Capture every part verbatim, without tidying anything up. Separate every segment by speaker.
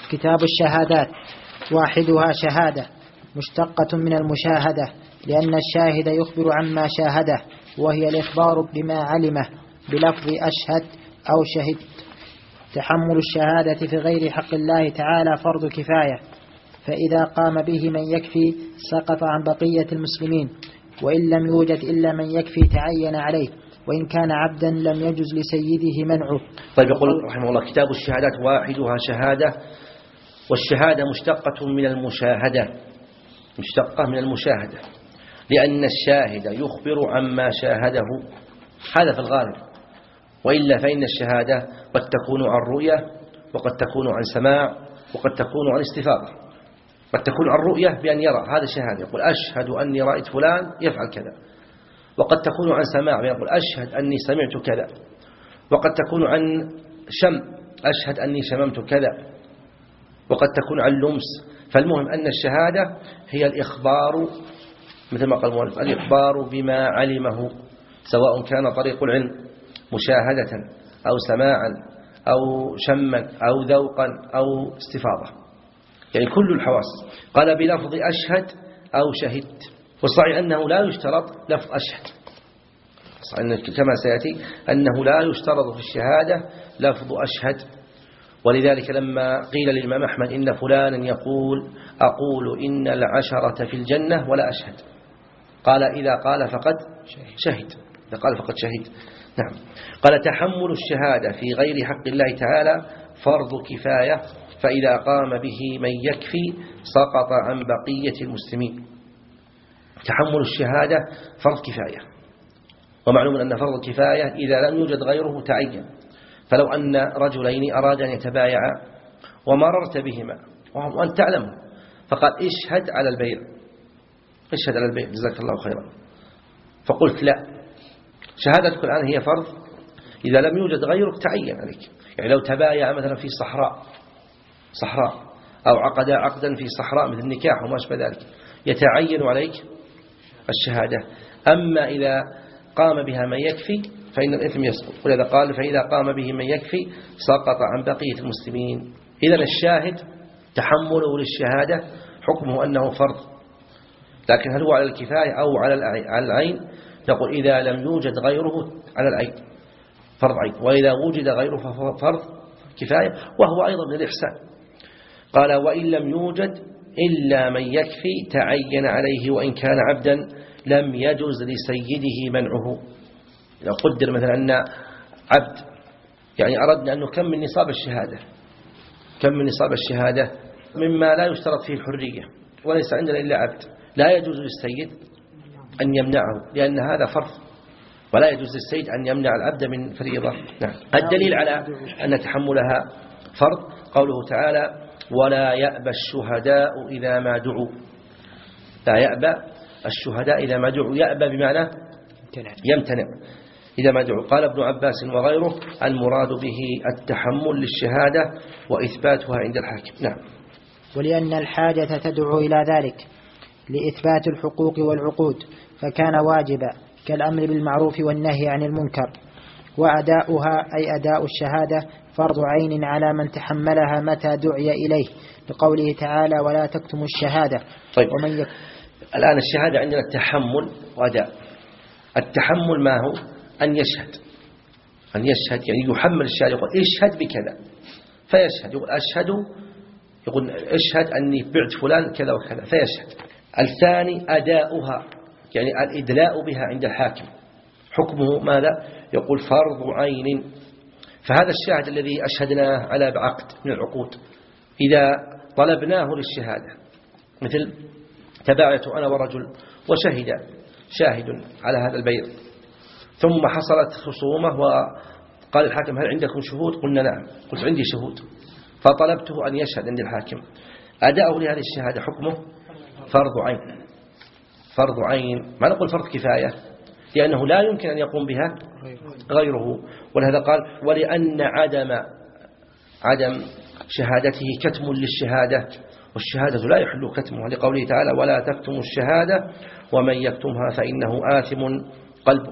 Speaker 1: كتاب الشهادات. واحدها شهادة مشتقة من المشاهدة، لأن الشاهد يخبر عما شاهده، وهي الإخبار بما علمه بلفظ أشهد أو شهد. تحمل الشهادة في غير حق الله تعالى فرض كفاية، فإذا قام به من يكفي سقط عن بقية المسلمين، وإن لم يوجد إلا من يكفي تعين عليه، وإن كان عبدا لم يجز لسيده منعه.
Speaker 2: طيب يقول رحمه الله: كتاب الشهادات واحدها شهادة، والشهادة مشتقة من المشاهدة، مشتقة من المشاهدة، لأن الشاهد يخبر عما شاهده، هذا في الغالب، وإلا فإن الشهادة قد تكون عن رؤية، وقد تكون عن سماع، وقد تكون عن استفاضة. قد تكون عن رؤية بأن يرى، هذا شهادة، يقول أشهد أني رأيت فلان يفعل كذا. وقد تكون عن سماع، يقول أشهد أني سمعت كذا. وقد تكون عن شم، أشهد أني شممت كذا. وقد تكون عن لمس. فالمهم أن الشهادة هي الإخبار، مثل ما قال المؤلف، الإخبار بما علمه، سواء كان طريق العلم مشاهدة أو سماعا أو شما أو ذوقا أو استفاضة، يعني كل الحواس. قال بلفظ أشهد أو شهدت. والصحيح أنه لا يشترط لفظ أشهد، كما سيأتي أنه لا يشترط في الشهادة لفظ أشهد. ولذلك لما قيل للإمام أحمد إن فلانا يقول أقول إن العشرة في الجنة ولا أشهد، قال إذا قال فقد شهد، إذا قال فقد شهد. نعم. قال تحمل الشهادة في غير حق الله تعالى فرض كفاية، فإذا قام به من يكفي سقط عن بقية المسلمين. تحمل الشهادة فرض كفاية، ومعلوم أن فرض الكفاية إذا لم يوجد غيره تعين. فلو أن رجلين أراد أن يتبايعا ومررت بهما وأنت تعلم، فقال اشهد على البيع، اشهد على البيع جزاك الله خيرا، فقلت لا، شهادتك الآن هي فرض، إذا لم يوجد غيرك تعين عليك. يعني لو تبايع مثلا في صحراء صحراء أو عقد عقدا في صحراء مثل النكاح وما أشبه ذلك، يتعين عليك الشهادة. أما إذا قام بها من يكفي فإن الإثم يسقط. ولذا قال فإذا قام به من يكفي سقط عن بقية المسلمين. إذن الشاهد تحمله للشهادة حكمه أنه فرض، لكن هل هو على الكفاية أو على العين؟ نقول إذا لم يوجد غيره على العين فرض عين، وإذا وجد غيره فهو فرض كفاية، وهو أيضا من الإحسان. قال وإن لم يوجد إلا من يكفي تعين عليه، وإن كان عبدا لم يجوز لسيده منعه. لو قدر مثلا أن عبد، يعني أردنا أنه كم من نصاب الشهادة، كم من نصاب الشهادة مما لا يشترط فيه الحرية، وليس عندنا إلا عبد، لا يجوز للسيد أن يمنعه، لأن هذا فرض، ولا يجوز للسيد أن يمنع العبد من فريضة. نعم. الدليل على أن تحملها فرض قوله تعالى ولا يأبى الشهداء إذا ما دعوا. لا يأبى الشهداء إذا ما دعوا، يأبى بمعنى يمتنع إذا ما دعوا. قال ابن عباس وغيره المراد به التحمل للشهادة وإثباتها عند الحاكم. نعم.
Speaker 1: ولأن الحاجة تدعو إلى ذلك لإثبات الحقوق والعقود، فكان واجبا كالأمر بالمعروف والنهي عن المنكر. وأداؤها أي أداء الشهادة فرض عين على من تحملها متى دعي إليه، لقوله تعالى ولا تكتموا الشهادة.
Speaker 2: طيب.
Speaker 1: ومن يك...
Speaker 2: الآن الشهادة عندنا التحمل وأداء. التحمل ما هو؟ أن يشهد، أن يشهد يعني يحمل الشهادة، يقول اشهد بكذا فيشهد، يقول أشهد، يقول اشهد أني بعت فلان كذا وكذا فيشهد. الثاني أداؤها يعني الإدلاء بها عند الحاكم، حكمه ماذا؟ يقول فرض عين. فهذا الشاهد الذي أشهدناه على بعقد من العقود، إذا طلبناه للشهادة، مثل تبايعت أنا ورجل وشهد شاهد على هذا البيع، ثم حصلت خصومة وقال الحاكم هل عندكم شهود؟ قلنا نعم، قلت عندي شهود، فطلبته أن يشهد عند الحاكم. أداؤه لهذه الشهادة حكمه فرض عين، فرض عين، ما نقول فرض كفاية، لأنه لا يمكن أن يقوم بها غيره. ولهذا قال ولأن عدم عدم شهادته كتم للشهادة، والشهادة لا يحل كتمها، لقوله تعالى ولا تكتموا الشهادة ومن يكتمها فإنه آثم قلبه.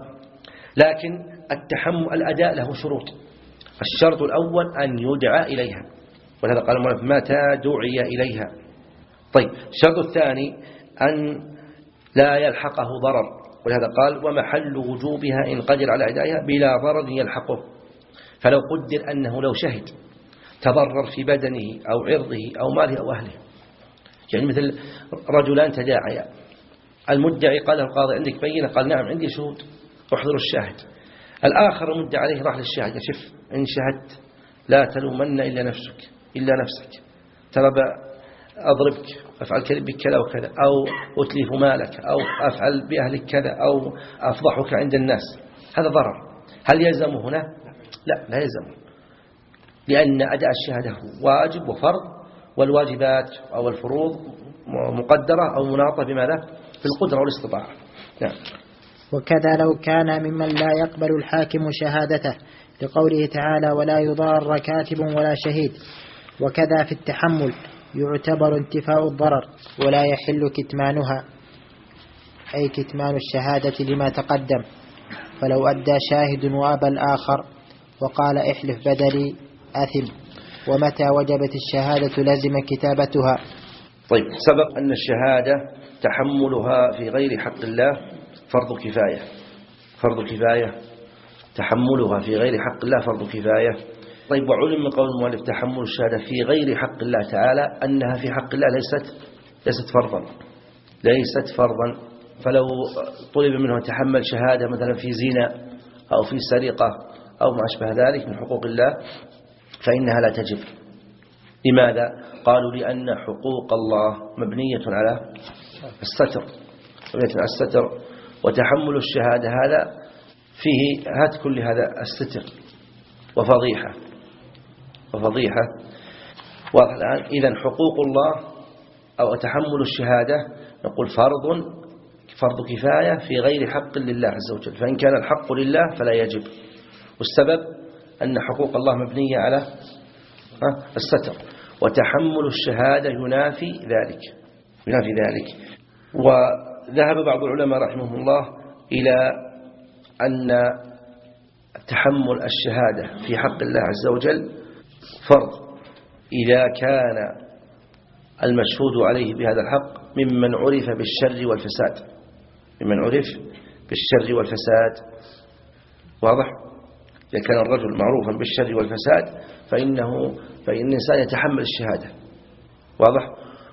Speaker 2: لكن التحمل الأداء له شروط. الشرط الأول أن يدعى إليها، ولهذا قال المؤلف متى دعي إليها. طيب الشرط الثاني أن لا يلحقه ضرر، ولهذا قال ومحل وجوبها إن قدر على أدائها بلا ضرر يلحقه. فلو قدر أنه لو شهد تضرر في بدنه أو عرضه أو ماله أو أهله، يعني مثل رجلان تداعيا، المدعي قال له القاضي عندك بينة؟ قال نعم عندي شهود، احضروا الشاهد. الآخر المدعي عليه راح للشاهد، شف إن شهدت لا تلومن إلا نفسك إلا نفسك، ترى أضربك، أفعل بك كذا وكذا، أو أتلف مالك، أو أفعل بأهلك كذا، أو أفضحك عند الناس. هذا ضرر. هل يلزم هنا؟ لا لا يلزم، لأن أداء الشهادة واجب وفرض، والواجبات أو الفروض مقدرة أو مناطة بماذا؟ في القدرة والاستطاعة. نعم.
Speaker 1: وكذا لو كان ممن لا يقبل الحاكم شهادته، لقوله تعالى ولا يضار كاتب ولا شهيد. وكذا في التحمل يعتبر انتفاء الضرر ولا يحل كتمانها، أي كتمان الشهادة لما تقدم. فلو أدى شاهد وأبى الآخر وقال احلف بدلي أثم، ومتى وجبت الشهادة لزم كتابتها.
Speaker 2: طيب سبق أن الشهادة تحملها في غير حق الله فرض كفاية، فرض كفاية تحملها في غير حق الله فرض كفاية. طيب وعلم من قول المؤلف تحمل الشهادة في غير حق الله تعالى أنها في حق الله ليست ليست فرضا، ليست فرضا. فلو طلب منه تحمل شهادة مثلا في زنا أو في سرقة أو ما أشبه ذلك من حقوق الله فإنها لا تجب. لماذا؟ قالوا لأن حقوق الله مبنية على الستر، مبنية على الستر، وتحمل الشهادة هذا فيه هات كل هذا الستر وفضيحة وفضيحة واضح الآن. إذن حقوق الله أو تحمل الشهادة نقول فرض فرض كفاية في غير حق لله عز وجل، فإن كان الحق لله فلا يجب. والسبب أن حقوق الله مبنية على الستر، وتحمل الشهادة ينافي ذلك ينافي ذلك. وذهب بعض العلماء رحمه الله إلى أن تحمل الشهادة في حق الله عز وجل فرض إذا كان المشهود عليه بهذا الحق ممن عرف بالشر والفساد، ممن عرف بالشر والفساد. واضح؟ إذا كان الرجل معروفا بالشر والفساد فإنه فإن الإنسان يتحمل الشهادة. واضح؟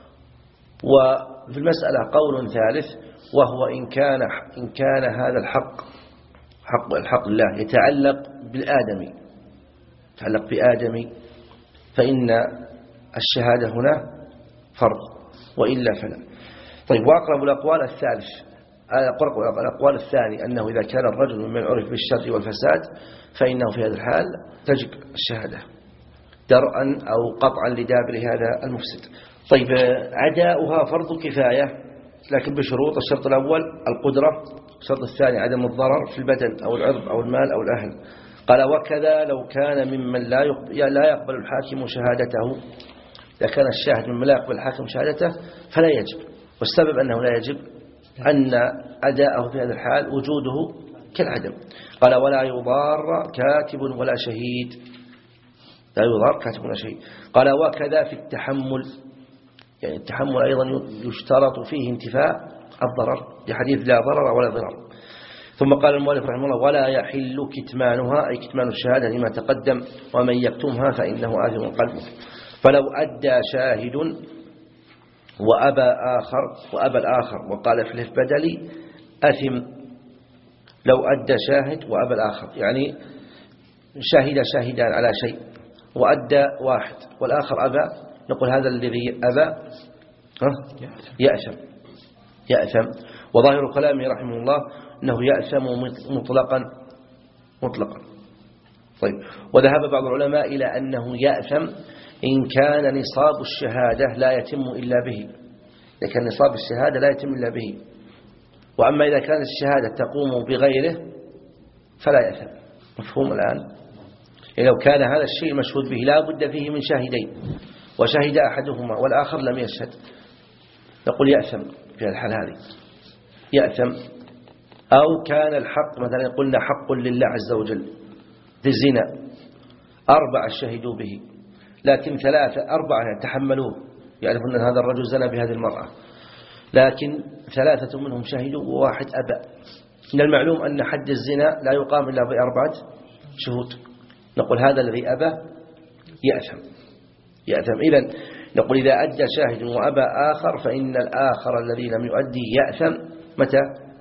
Speaker 2: وفي المسألة قول ثالث، وهو إن كان إن كان هذا الحق حق الحق الله يتعلق بالآدمي، يتعلق بآدمي، فإن الشهادة هنا فرض، وإلا فلا. طيب وأقرب الأقوال الثالث، الأقوال الثاني أنه إذا كان الرجل ممن عرف بالشر والفساد فإنه في هذا الحال تجب الشهادة درءا أو قطعا لدابر هذا المفسد. طيب عداؤها فرض كفاية لكن بشروط. الشرط الأول القدرة، الشرط الثاني عدم الضرر في البدن أو العرض أو المال أو الأهل. قال وكذا لو كان ممن لا لا يقبل الحاكم شهادته، إذا كان الشاهد ممن لا يقبل الحاكم شهادته فلا يجب. والسبب أنه لا يجب أن أداءه في هذا الحال وجوده كالعدم. قال ولا يضار كاتب ولا شهيد، لا يضار كاتب ولا شهيد. قال وكذا في التحمل، يعني التحمل أيضا يشترط فيه انتفاء الضرر لحديث لا ضرر ولا ضرر. ثم قال المؤلف رحمه الله ولا يحل كتمانها، أي كتمان الشهادة لما تقدم، ومن يكتمها فإنه آثم قلبه. فلو أدى شاهد وأبى آخر وأبى الآخر وقال احلف بدلي أثم. لو أدى شاهد وأبى الآخر، يعني شاهد شاهدان على شيء وأدى واحد والآخر أبى، نقول هذا الذي أبى يأثم يأثم. وظاهر كلامه رحمه الله أنه يأثم مطلقا مطلقا. طيب وذهب بعض العلماء إلى أنه يأثم إن كان نصاب الشهادة لا يتم إلا به، إذا كان نصاب الشهادة لا يتم إلا به. وأما إذا كانت الشهادة تقوم بغيره فلا يأثم. مفهوم الآن؟ يعني لو كان هذا الشيء المشهود به لا بد فيه من شاهدين وشهد أحدهما والآخر لم يشهد، نقول يأثم في الحال هذه يأثم. أو كان الحق مثلا قلنا حق لله عز وجل في الزنا، أربعة شهدوا به لكن ثلاثة أربعة يتحملوه، يعرفون أن هذا الرجل زنى بهذه المرأة، لكن ثلاثة منهم شهدوا وواحد أبى. من المعلوم أن حد الزنا لا يقام إلا بأربعة شهود. نقول هذا الذي أبى يأثم يأثم إذن نقول إذا أدى شاهد وأبى آخر فإن الآخر الذي لم يؤدي يأثم. متى؟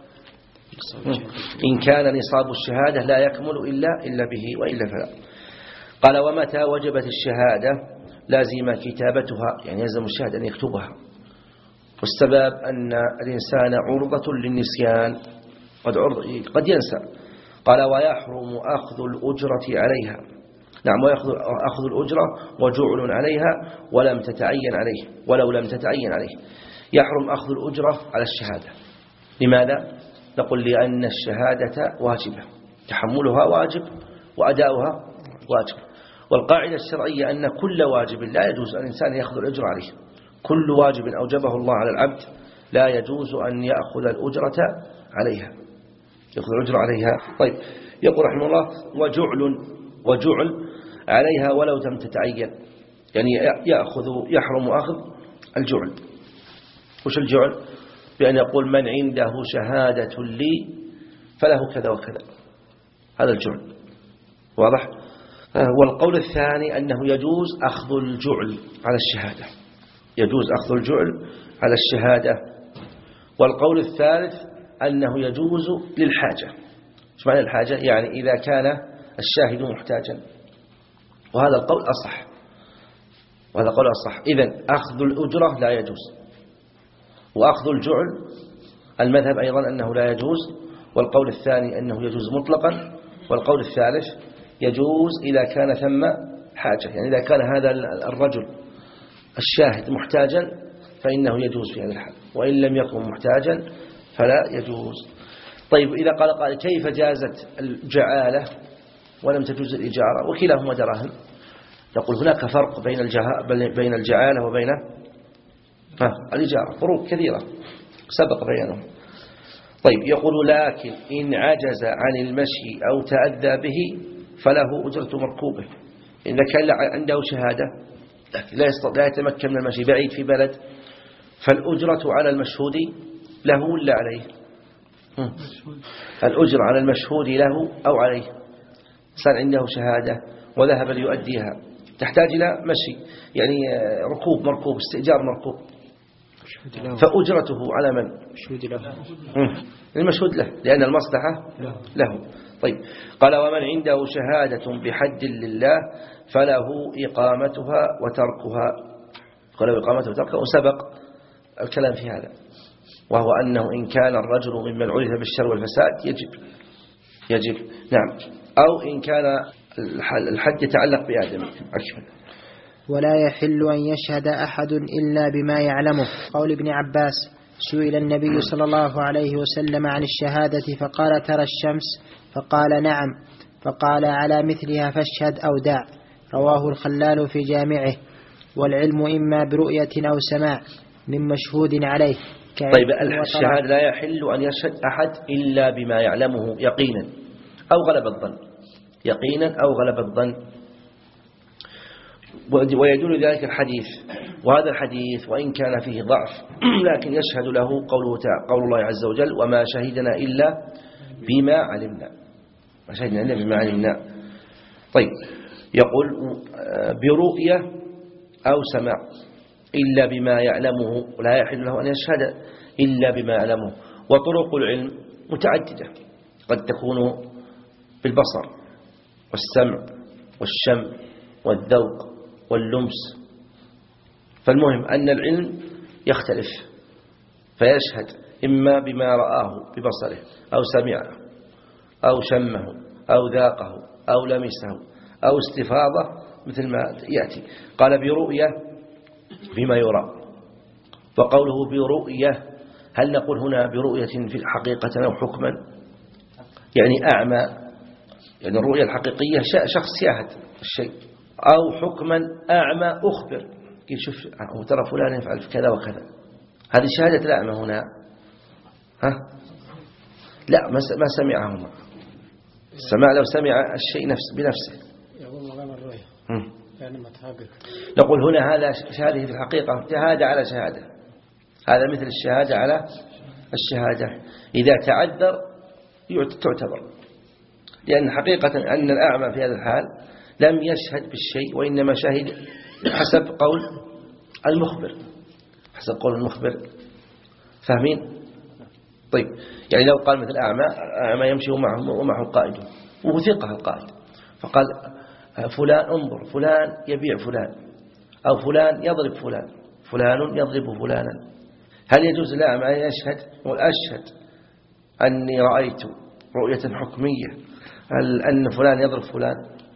Speaker 2: إن كان نصاب الشهادة لا يكمل إلا إلا به وإلا فلا. قال ومتى وجبت الشهادة لازم كتابتها، يعني يلزم الشاهد أن يكتبها، والسبب أن الإنسان عرضة للنسيان، قد, قد ينسى. قال ويحرم أخذ الأجرة عليها، نعم ويأخذ أخذ الأجرة وجعل عليها ولم تتعين عليه ولو لم تتعين عليه. يحرم أخذ الأجرة على الشهادة. لماذا؟ نقول لأن الشهادة واجبة، تحملها واجب وأداؤها واجب. والقاعدة الشرعية أن كل واجب لا يجوز أن الإنسان يأخذ الأجرة عليه. كل واجب أوجبه الله على العبد لا يجوز أن يأخذ الأجرة عليها يأخذ الأجرة عليها. طيب يقول رحمه الله وجعل وجعل عليها ولو لم تتعين، يعني يأخذ يحرم أخذ الجعل. وش الجعل؟ بأن يقول من عنده شهادة لي فله كذا وكذا، هذا الجعل. واضح؟ والقول الثاني أنه يجوز أخذ الجعل على الشهادة، يجوز أخذ الجعل على الشهادة. والقول الثالث أنه يجوز للحاجة. ايش معنى الحاجة؟ يعني إذا كان الشاهد محتاجا، وهذا القول أصح وهذا القول أصح. إذن أخذ الأجرة لا يجوز، وأخذ الجعل المذهب أيضا أنه لا يجوز، والقول الثاني أنه يجوز مطلقا، والقول الثالث يجوز إذا كان ثم حاجة، يعني إذا كان هذا الرجل الشاهد محتاجا فإنه يجوز في هذا الحال، وإن لم يكن محتاجا فلا يجوز. طيب إذا قال قال كيف جازت الجعالة ولم تجوز الإجارة وكلاهما دراهم؟ نقول هناك فرق بين بين الجعالة وبين الإجارة، فروق كثيرة سبق بيانهم. طيب يقول لكن إن عجز عن المشي أو تأذى به فله أجرة مركوبه. إذا كان عنده شهادة لا يستطيع لا يتمكن من المشي، بعيد في بلد، فالأجرة على المشهود له ولا عليه؟ الأجرة على المشهود له أو عليه. صار عنده شهادة وذهب ليؤديها، تحتاج إلى مشي، يعني ركوب مركوب، استئجار مركوب، فأجرته على من؟ المشهود له، لأن المصلحة له. طيب قال ومن عنده شهادة بحد لله فله إقامتها وتركها. قال إقامتها وتركها، وسبق الكلام في هذا، وهو أنه إن كان الرجل ممن عرف بالشر والفساد يجب يجب نعم، أو إن كان الحد يتعلق بآدم.
Speaker 1: ولا يحل أن يشهد أحد إلا بما يعلمه. قول ابن عباس سئل النبي صلى الله عليه وسلم عن الشهادة فقال ترى الشمس، فقال نعم، فقال على مثلها فاشهد أو دع. رواه الخلال في جامعه. والعلم إما برؤية أو سماع من مشهود عليه.
Speaker 2: طيب الشهادة لا يحل أن يشهد أحد إلا بما يعلمه يقينا أو غلب الظن، يقينا أو غلب الظن. ويدل ذلك الحديث، وهذا الحديث وإن كان فيه ضعف لكن يشهد له قوله تعالى، قول الله عز وجل وما شهدنا إلا بما علمنا، ما شهدنا إلا بما علمنا. طيب يقول برؤية أو سماع إلا بما يعلمه، ولا يحل له أن يشهد إلا بما يعلمه. وطرق العلم متعددة، قد تكون بالبصر والسمع والشم والذوق واللمس. فالمهم أن العلم يختلف، فيشهد إما بما رآه ببصره أو سمعه أو شمه أو ذاقه أو لمسه أو استفاضة مثل ما يأتي. قال برؤية بما يرى. وقوله برؤية هل نقول هنا برؤية في الحقيقة أو حكما؟ يعني أعمى، يعني الرؤية الحقيقية شخص يشاهد الشيء، أو حكما أعمى أخبر يشوف ترى فلان يفعل كذا وكذا. هذه شهادة الأعمى هنا ها؟ لا ما سمعه السماع، لو سمع الشيء نفس بنفسه
Speaker 3: يقول مقام الرؤية
Speaker 2: نقول هنا هذا هذه في الحقيقة شهادة على شهادة، هذا مثل الشهادة على الشهادة، إذا تعذر تعتبر، لأن حقيقة أن الأعمى في هذا الحال لم يشهد بالشيء وإنما شهد حسب قول المخبر، حسب قول المخبر. فاهمين؟ طيب، يعني لو قال مثل أعمى أعمى يمشي ومعه ومعه القائد وهو ثقة القائد، فقال فلان انظر فلان يبيع فلان، أو فلان يضرب فلان، فلان يضرب فلانا، هل يجوز الأعمى أن يشهد؟ يقول أشهد أني رأيت رؤية حكمية هل أن فلان يضرب فلان؟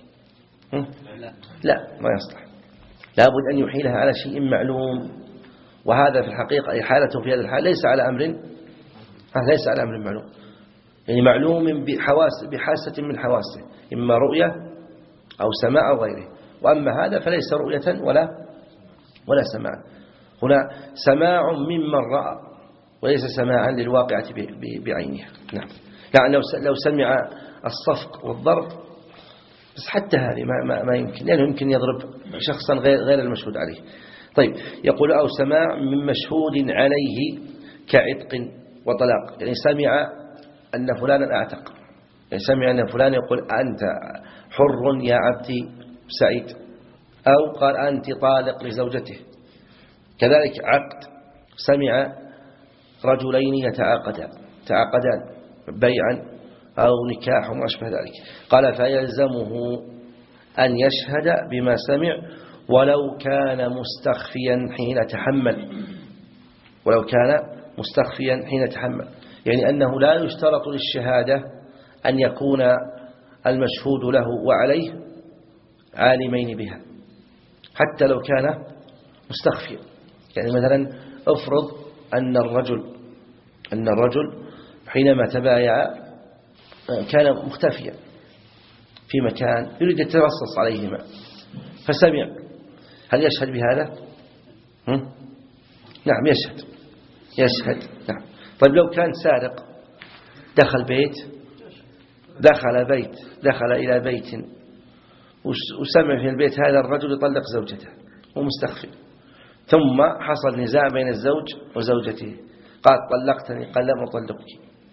Speaker 2: لا, لا ما يصلح، لابد أن يحيلها على شيء معلوم، وهذا في الحقيقة حالته في هذا الحال ليس على أمر ليس على أمر معلوم، يعني معلوم بحواس بحاسة من حواسه، إما رؤية أو سماع أو غيره، وأما هذا فليس رؤية ولا ولا سماع، هنا سماع ممن رأى وليس سماعا للواقعة بعينها. نعم، يعني لو سمع الصفق والضرب بس حتى هذه ما, ما, ما يمكن، لأنه يمكن يضرب شخصا غير, غير المشهود عليه. طيب، يقول أو سماع من مشهود عليه كعتق وطلاق، يعني سمع أن فلانا أعتق، يعني سمع أن فلان يقول أنت حر يا عبدي سعيد، أو قال أنت طالق لزوجته. كذلك عقد، سمع رجلين يتعاقدان تعاقدان بيعا أو نكاح وما أشبه ذلك، قال فيلزمه أن يشهد بما سمع ولو كان مستخفيا حين تحمل، ولو كان مستخفيا حين تحمل، يعني أنه لا يشترط للشهادة أن يكون المشهود له وعليه عالمين بها حتى لو كان مستخفيا. يعني مثلا افرض أن الرجل أن الرجل حينما تبايع كان مختفيا في مكان يريد يترصص عليهما فسمع، هل يشهد بهذا؟ هم؟ نعم يشهد يشهد نعم. طيب لو كان سارق دخل بيت دخل بيت دخل إلى بيت وسمع في البيت هذا الرجل يطلق زوجته ومستخفي، ثم حصل نزاع بين الزوج وزوجته، قال طلقتني، قال لا أطلقك،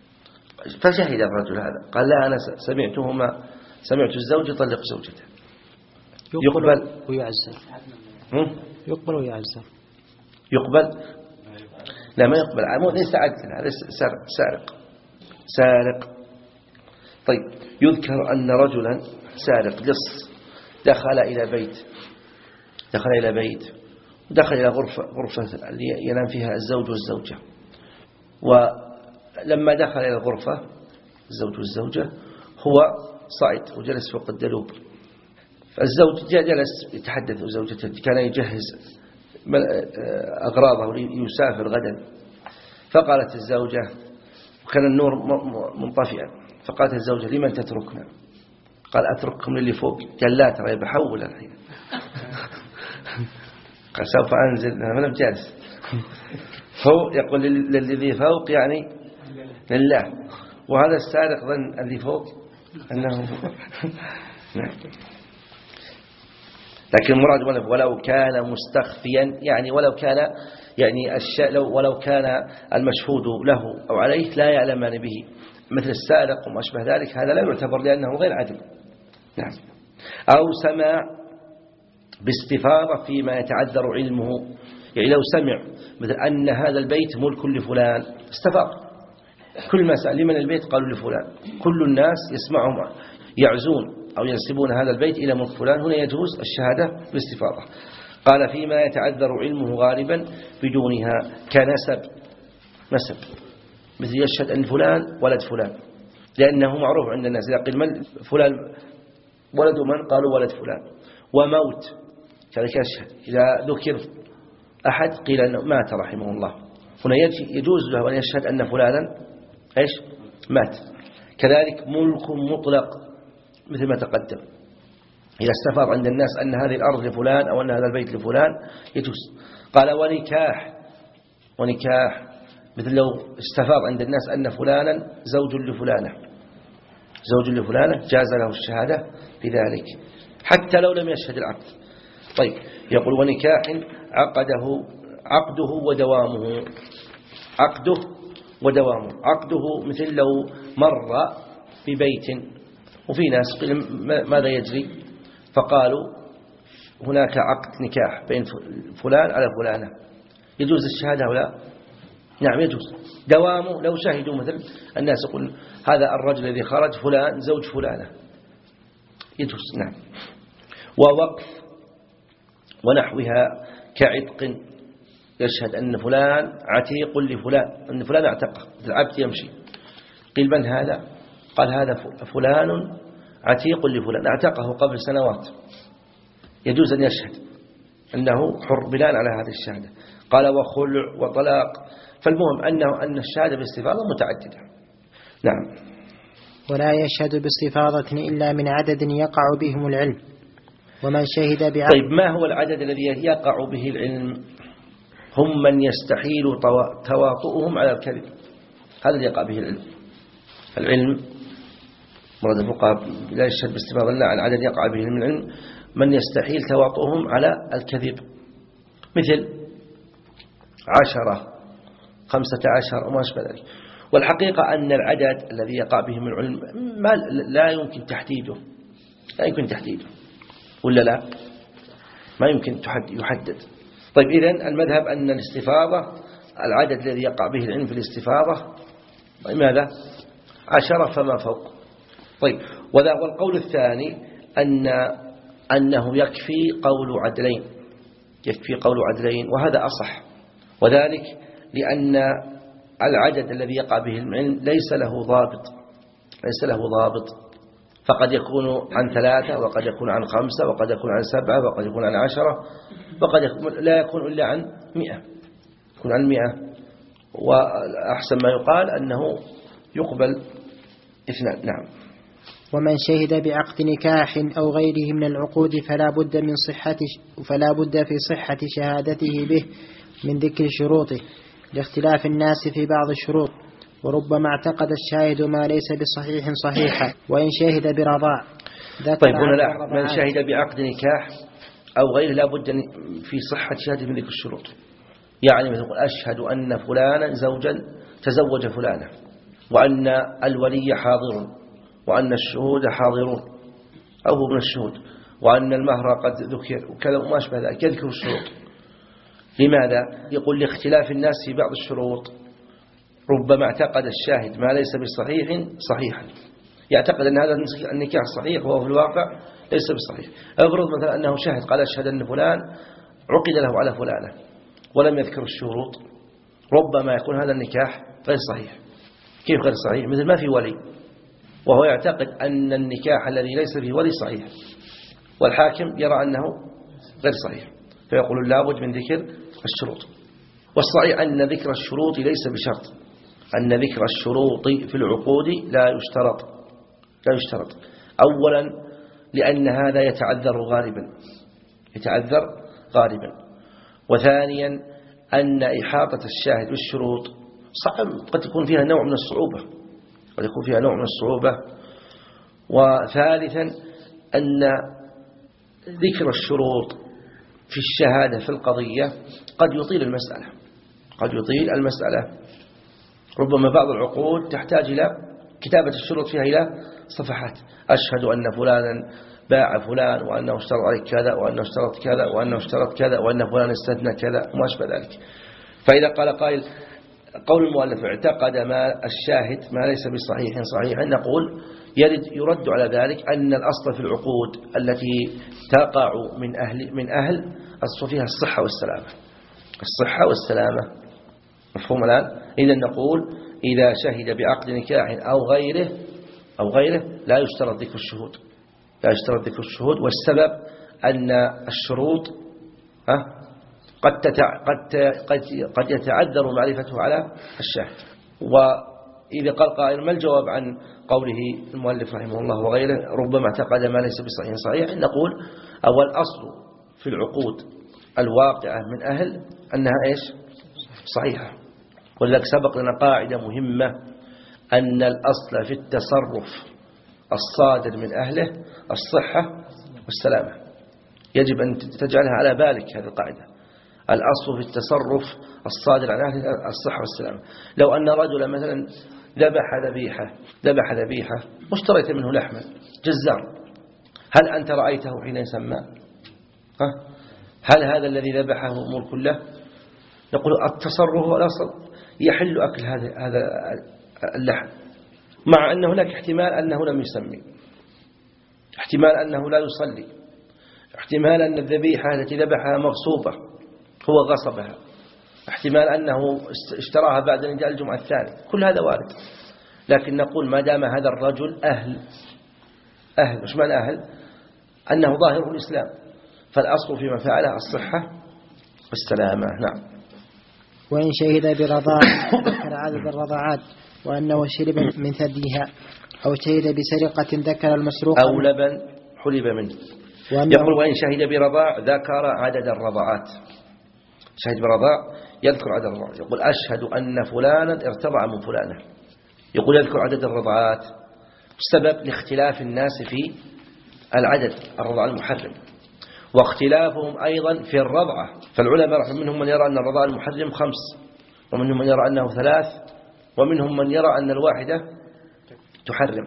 Speaker 2: فشهد الرجل هذا قال لا أنا سمعتهما سمعت الزوج يطلق زوجته، يقبل
Speaker 1: ويعزل يقبل ويعزل
Speaker 2: يقبل لا ما يقبل، عمود ليس عدل، هذا سارق سارق. طيب يذكر أن رجلا سارق لص دخل إلى بيت دخل إلى بيت ودخل إلى غرفة غرفة اللي ينام فيها الزوج والزوجة، ولما دخل إلى الغرفة الزوج والزوجة هو صعد وجلس فوق الدلوب، فالزوج جلس يتحدث وزوجته كان يجهز أغراضه ليسافر غدا، فقالت الزوجة وكان النور منطفئا، فقالت الزوجة لمن تتركنا؟ قال أترككم للي فوق، قال لا ترى بحول الحين قال سوف أنزل أنا من جالس فوق، يقول للذي فوق يعني لله، وهذا السارق ظن اللي فوق أنه نعم. لكن المراد ولو كان مستخفيا، يعني ولو كان يعني الشيء لو ولو كان المشهود له أو عليه لا يعلمان به مثل السارق وما أشبه ذلك، هذا لا يعتبر لأنه غير عدل. نعم. أو سمع باستفاضة فيما يتعذر علمه، يعني لو سمع مثل أن هذا البيت ملك لفلان استفاض، كل ما سأل لمن البيت قالوا لفلان، كل الناس يسمعهم يعزون أو ينسبون هذا البيت إلى ملك فلان، هنا يجوز الشهادة باستفاضة. قال فيما يتعذر علمه غالبا بدونها كنسب نسب، مثل يشهد أن فلان ولد فلان، لأنه معروف عند الناس إذا قيل من فلان ولد من قالوا ولد فلان. وموت كذلك يشهد، إذا ذكر أحد قيل أنه مات رحمه الله، هنا يجوز له أن يشهد أن فلانا إيش مات. كذلك ملك مطلق مثل ما تقدم، إذا استفاض عند الناس أن هذه الأرض لفلان أو أن هذا البيت لفلان يجوز. قال ونكاح ونكاح مثل لو استفاض عند الناس أن فلانا زوج لفلانة زوج لفلانة جاز له الشهادة بذلك حتى لو لم يشهد العقد. طيب يقول ونكاح عقده عقده ودوامه. عقده ودوامه. عقده مثل لو مر ببيت وفي ناس ماذا يجري، فقالوا هناك عقد نكاح بين فلان على فلانة، يجوز الشهادة أو لا؟ نعم يجوز. دوامه لو شهدوا مثل الناس يقول هذا الرجل الذي خرج فلان زوج فلانة، يجوز. نعم. ووقف ونحوها كعتق، يشهد أن فلان عتيق لفلان، أن فلان اعتقه، العبد يمشي، قيل من هذا؟ قال هذا فلان عتيق لفلان اعتقه قبل سنوات، يجوز أن يشهد أنه حر بناء على هذه الشهادة. قال وخلع وطلاق. فالمهم أنه أن الشهادة باستفاضة متعددة. نعم.
Speaker 1: ولا يشهد باستفاضة إلا من عدد يقع بهم العلم، ومن شهد بعقد.
Speaker 2: طيب ما هو العدد الذي يقع به العلم؟ هم من يستحيل تواطؤهم على الكذب، هذا اللي يقع به العلم. العلم مراد الفقهاء لا يشهد باستفاضة إلا عن عدد يقع به من العلم من يستحيل تواطؤهم على الكذب، مثل عشرة خمسة عشر وما أشبه ذلك. والحقيقة أن العدد الذي يقع به من العلم ما لا يمكن تحديده، لا يمكن تحديده ولا لا، ما يمكن يحدد. طيب إذن المذهب أن الاستفاضة العدد الذي يقع به العلم في الاستفاضة ماذا؟ عشرة فما فوق. طيب وذا والقول الثاني أن أنه يكفي قول عدلين، يكفي قول عدلين، وهذا أصح، وذلك لأن العدد الذي يقع به العلم ليس له ضابط، ليس له ضابط، فقد يكون عن ثلاثة وقد يكون عن خمسة وقد يكون عن سبعة وقد يكون عن عشرة وقد يكون لا يكون إلا عن مئة، يكون عن مئة. وأحسن ما يقال أنه يقبل اثنان. نعم.
Speaker 1: ومن شهد بعقد نكاح أو غيره من العقود فلا بد من صحة فلا بد في صحة شهادته به من ذكر شروطه لاختلاف الناس في بعض الشروط، وربما اعتقد الشاهد ما ليس بصحيح صحيحا وإن شهد برضاع.
Speaker 2: طيب هنا لا، من شهد بعقد نكاح أو غيره لا بد في صحة شهادته من ذكر الشروط. يعني مثل أشهد أن فلانا زوجا تزوج فلانة، وأن الولي حاضر، وأن الشهود حاضرون أو هو من الشهود، وأن المهر قد ذكر وكذا وما أشبه ذلك، يذكر الشروط. لماذا؟ يقول لاختلاف الناس في بعض الشروط، ربما اعتقد الشاهد ما ليس بصحيح صحيحا، يعتقد أن هذا النكاح صحيح وهو في الواقع ليس بصحيح. أفرض مثلا أنه شاهد قال أشهد أن فلان عقد له على فلانة ولم يذكر الشروط، ربما يكون هذا النكاح غير صحيح. كيف غير صحيح؟ مثل ما في ولي وهو يعتقد أن النكاح الذي ليس فيه ولي صحيح، والحاكم يرى أنه غير صحيح، فيقول لابد من ذكر الشروط. والصحيح أن ذكر الشروط ليس بشرط، أن ذكر الشروط في العقود لا يشترط، لا يشترط. أولا لأن هذا يتعذر غالبا، يتعذر غالبا. وثانيا أن إحاطة الشاهد بالشروط صعب، قد يكون فيها نوع من الصعوبة، قد يكون فيها نوع من الصعوبة. وثالثا أن ذكر الشروط في الشهادة في القضية قد يطيل المسألة، قد يطيل المسألة. ربما بعض العقود تحتاج إلى كتابة الشروط فيها إلى صفحات، أشهد أن فلانا باع فلان وأنه اشترط عليك كذا وأنه اشترط كذا وأنه اشترط كذا وأن فلان استثنى كذا وما أشبه ذلك. فإذا قال قائل قول المؤلف اعتقد ما الشاهد ما ليس بصحيح صحيحا، نقول يرد, يرد على ذلك أن الأصل في العقود التي تقع من أهل من أهل أصل فيها الصحة والسلامة، الصحة والسلامة. مفهوم الآن؟ إذا نقول إذا شهد بعقد نكاح أو غيره أو غيره لا يشترط ذكر الشهود، لا يشترط ذكر الشهود. والسبب أن الشروط قد قد قد قد يتعذر معرفته على الشاهد. وإذا قال قائل ما الجواب عن قوله المؤلف رحمه الله وغيره ربما اعتقد ما ليس بصحيح صحيح، نقول أول أصل في العقود الواقعة من أهل أنها إيش؟ صحيحة. ولذلك سبق لنا قاعدة مهمة أن الأصل في التصرف الصادر من أهله الصحة والسلامة، يجب أن تجعلها على بالك هذه القاعدة. الأصل في التصرف الصادر عن أهل الصحة والسلامة. لو أن رجلا مثلا ذبح ذبيحة ذبح ذبيحة واشتريت منه لحما جزار، هل أنت رأيته حين يسمى؟ ها؟ هل هذا الذي ذبحه ملك له؟ نقول التصرف والأصل يحل أكل هذا هذا اللحم، مع أن هناك احتمال أنه لم يسمي، احتمال أنه لا يصلي، احتمال أن الذبيحة التي ذبحها مغصوبة هو غصبها، احتمال أنه اشتراها بعد أن جاء الجمعة الثانية، كل هذا وارد. لكن نقول ما دام هذا الرجل أهل أهل مش معنى أهل أنه ظاهر الإسلام، فالأصل فيما فعله الصحة والسلامة. نعم.
Speaker 1: وإن شهد برضاع ذكر عدد الرضاعات وأنه شرب من ثديها، أو شهد بسرقة ذكر المسروق
Speaker 2: أو لبن حلب منه. يقول وإن شهد برضاع ذكر عدد الرضاعات، شهد برضاع يذكر عدد الرضاعات، يقول أشهد أن فلانا ارتضع من فلانة، يقول يذكر عدد الرضاعات. السبب لاختلاف الناس في العدد الرضاع المحرم، واختلافهم أيضا في الرضعة. فالعلماء منهم من يرى أن الرضاع المحرم خمس، ومنهم من يرى أنه ثلاث، ومنهم من يرى أن الواحدة تحرم.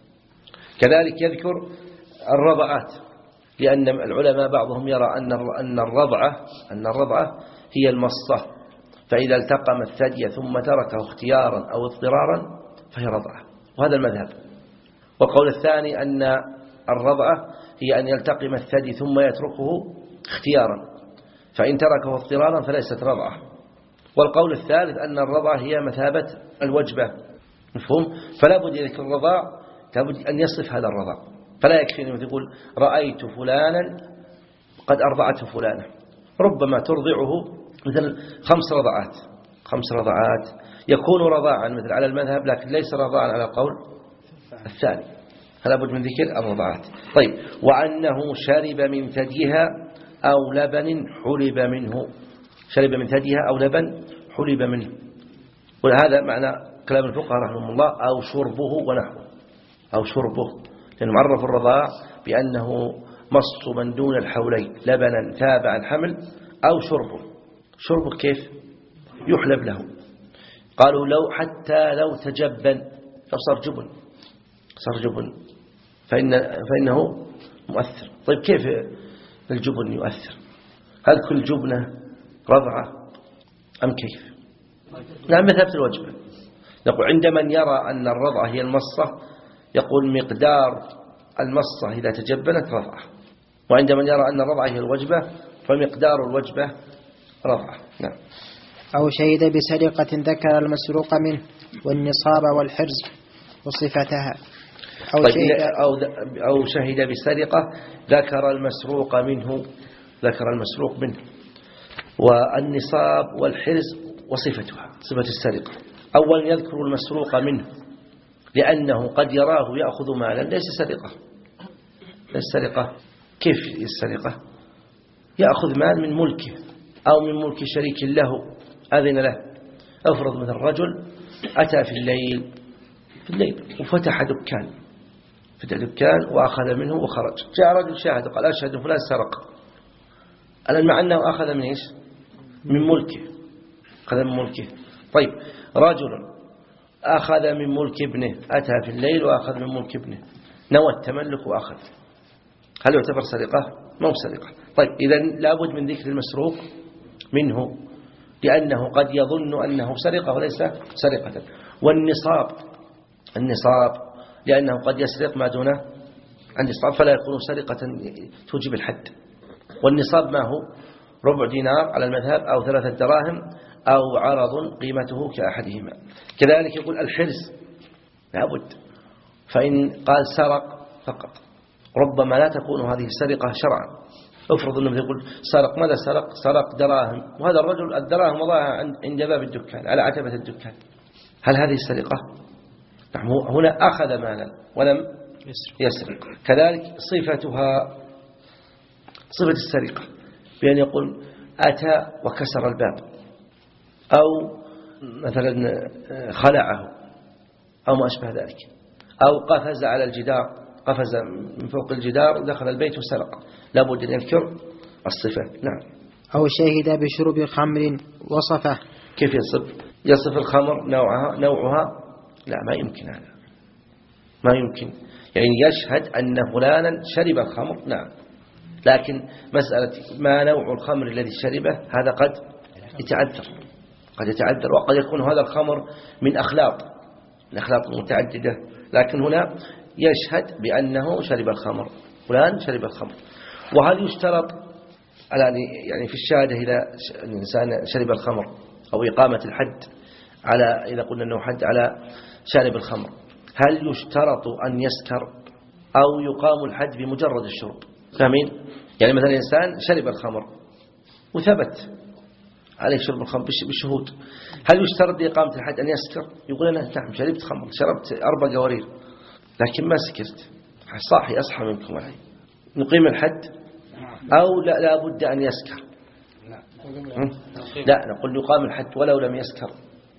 Speaker 2: كذلك يذكر الرضعات، لأن العلماء بعضهم يرى أن أن الرضعة أن الرضعة هي المصة، فإذا التقم الثدي ثم تركه اختيارا أو اضطرارا فهي رضعة، وهذا المذهب. والقول الثاني أن الرضعة هي أن يلتقم الثدي ثم يتركه اختيارا، فإن تركه اضطرارا فليست رضعة. والقول الثالث أن الرضعة هي مثابة الوجبة، مفهوم؟ فلا بد يذكر الرضاع، لابد أن يصف هذا الرضاع، فلا يكفي أن يقول رأيت فلانا قد أرضعته فلانة، ربما ترضعه مثل خمس رضعات خمس رضعات يكون رضاعا مثل على المذهب، لكن ليس رضاعا على القول الثاني، فلا بد من ذكر الرضعات. طيب، وأنه شرب من ثديها أو لبن حلب منه، شرب من ثديها أو لبن حلب منه، وهذا معنى كلام الفقهاء رحمهم الله، أو شربه ونحوه، أو شربه، لأنه عرف الرضاع بأنه مص من دون الحولين لبنا تابعا حمل، أو شربه. شربه كيف؟ يحلب له. قالوا لو حتى لو تجبن، لو صار جبن صار جبن فإن فإنه مؤثر. طيب كيف الجبن يؤثر؟ هل كل جبنة رضعة أم كيف؟ نعم، مثابة الوجبة. نقول عند من يرى أن الرضعة هي المصة يقول مقدار المصة إذا تجبنت رضعة، وعند من يرى أن الرضعة هي الوجبة فمقدار الوجبة رضعة. نعم.
Speaker 1: أو شهد بسرقة ذكر المسروق منه والنصاب والحرز وصفتها، أو,
Speaker 2: طيب
Speaker 1: شهد
Speaker 2: أو, أو شهد بسرقة ذكر المسروق منه ذكر المسروق منه والنصاب والحرز وصفتها، صفة السرقة. أولا يذكر المسروق منه، لأنه قد يراه يأخذ مالا ليس سرقة. ليس سرقة. كيف السرقة؟ يأخذ مال من ملكه أو من ملك شريك له أذن له. أفرض مثل رجل أتى في الليل في الليل وفتح دكان فتح دكان وأخذ منه وخرج، جاء رجل شاهد وقال أشهد فلان سرق، الآن مع أنه أخذ من إيش؟ من ملكه، أخذ من ملكه. طيب، رجل أخذ من ملك ابنه، أتى في الليل وأخذ من ملك ابنه، نوى التملك وأخذ، هل يعتبر سرقة؟ ما هو سرقة. طيب، إذن لابد من ذكر المسروق منه، لأنه قد يظن أنه سرقة وليس سرقة. والنصاب النصاب لأنه قد يسرق ما دونه عن نصاب فلا يكون سرقة توجب الحد. والنصاب ما هو؟ ربع دينار على المذهب، أو ثلاثة دراهم، أو عرض قيمته كأحدهما. كذلك يقول الحرز لابد، فإن قال سرق فقط ربما لا تكون هذه السرقة شرعا. افرض أنه يقول سرق، ماذا سرق؟ سرق دراهم، وهذا الرجل الدراهم وضعها عند باب الدكان على عتبة الدكان، هل هذه السرقة؟ نعم، هنا أخذ مالا ولم يسرق. كذلك صفتها، صفة السرقة بأن يقول أتى وكسر الباب، أو مثلا خلعه، أو ما أشبه ذلك، أو قفز على الجدار قفز من فوق الجدار ودخل البيت وسرق، لابد أن يذكر الصفة. نعم.
Speaker 1: أو شهد بشرب خمر وصفه.
Speaker 2: كيف يصف؟ يصف الخمر نوعها نوعها لا، ما يمكن هذا، ما يمكن. يعني يشهد أن فلانا شرب الخمر، نعم، لكن مسألة ما نوع الخمر الذي شربه هذا قد يتعذر، قد يتعذر وقد يكون هذا الخمر من أخلاط من أخلاط متعددة، لكن هنا يشهد بأنه شرب الخمر، فلان شرب الخمر. وهل يشترط يعني في الشهادة إذا الإنسان شرب الخمر أو إقامة الحد على إذا قلنا أنه حد على شارب الخمر، هل يشترط أن يسكر أو يقام الحد بمجرد الشرب؟ فاهمين؟ يعني مثلا إنسان شرب الخمر وثبت عليه شرب الخمر بالشهود، هل يشترط لإقامة الحد أن يسكر؟ يقول أنا نعم شربت خمر، شربت أربع قوارير لكن ما سكرت، صاحي أصحى منكم علي، نقيم الحد أو لا, لا بد أن يسكر؟ لا، نقول يقام الحد ولو لم يسكر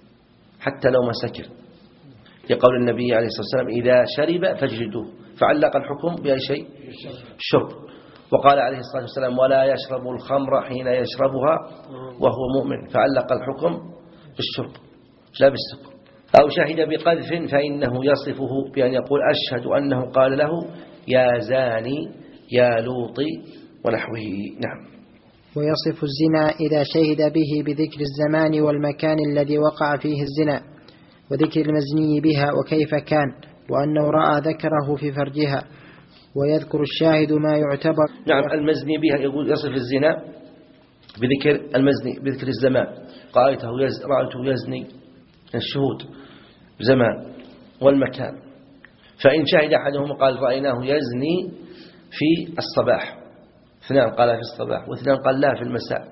Speaker 2: حتى لو ما سكر، لقول النبي عليه الصلاة والسلام إذا شرب فاجلدوه، فعلق الحكم بأي شيء؟ الشرب. وقال عليه الصلاة والسلام ولا يشرب الخمر حين يشربها وهو مؤمن، فعلق الحكم بالشرب لا بالسكر. أو شهد بقذف فإنه يصفه بأن يقول أشهد أنه قال له يا زاني يا لوطي ونحوه. نعم.
Speaker 1: ويصف الزنا إذا شهد به بذكر الزمان والمكان الذي وقع فيه الزنا وذكر المزني بها وكيف كان، وأنه رأى ذكره في فرجها، ويذكر الشاهد ما يعتبر.
Speaker 2: نعم، المزني بها يقول يصف الزنا بذكر المزني بذكر الزمان، رأيته يز رأيته يزني الشهود زمان والمكان. فإن شهد أحدهم قال رأيناه يزني في الصباح، اثنان قال في الصباح واثنان قال لا في المساء،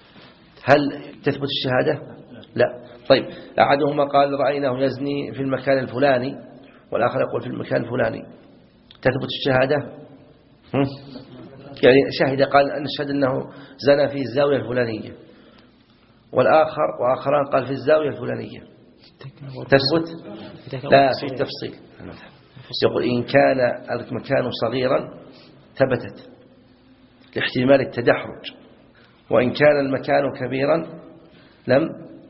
Speaker 2: هل تثبت الشهادة؟ لا. طيب، أحدهما قال رأيناه يزني في المكان الفلاني والآخر يقول في المكان الفلاني، تثبت الشهادة؟ هم؟ يعني شهد قال أن نشهد أنه زنى في الزاوية الفلانية، والآخر وآخران قال في الزاوية الفلانية، تثبت؟ لا، في تفصيل. يقول إن كان المكان صغيرا ثبتت لاحتمال التدحرج، وإن كان المكان كبيرا لم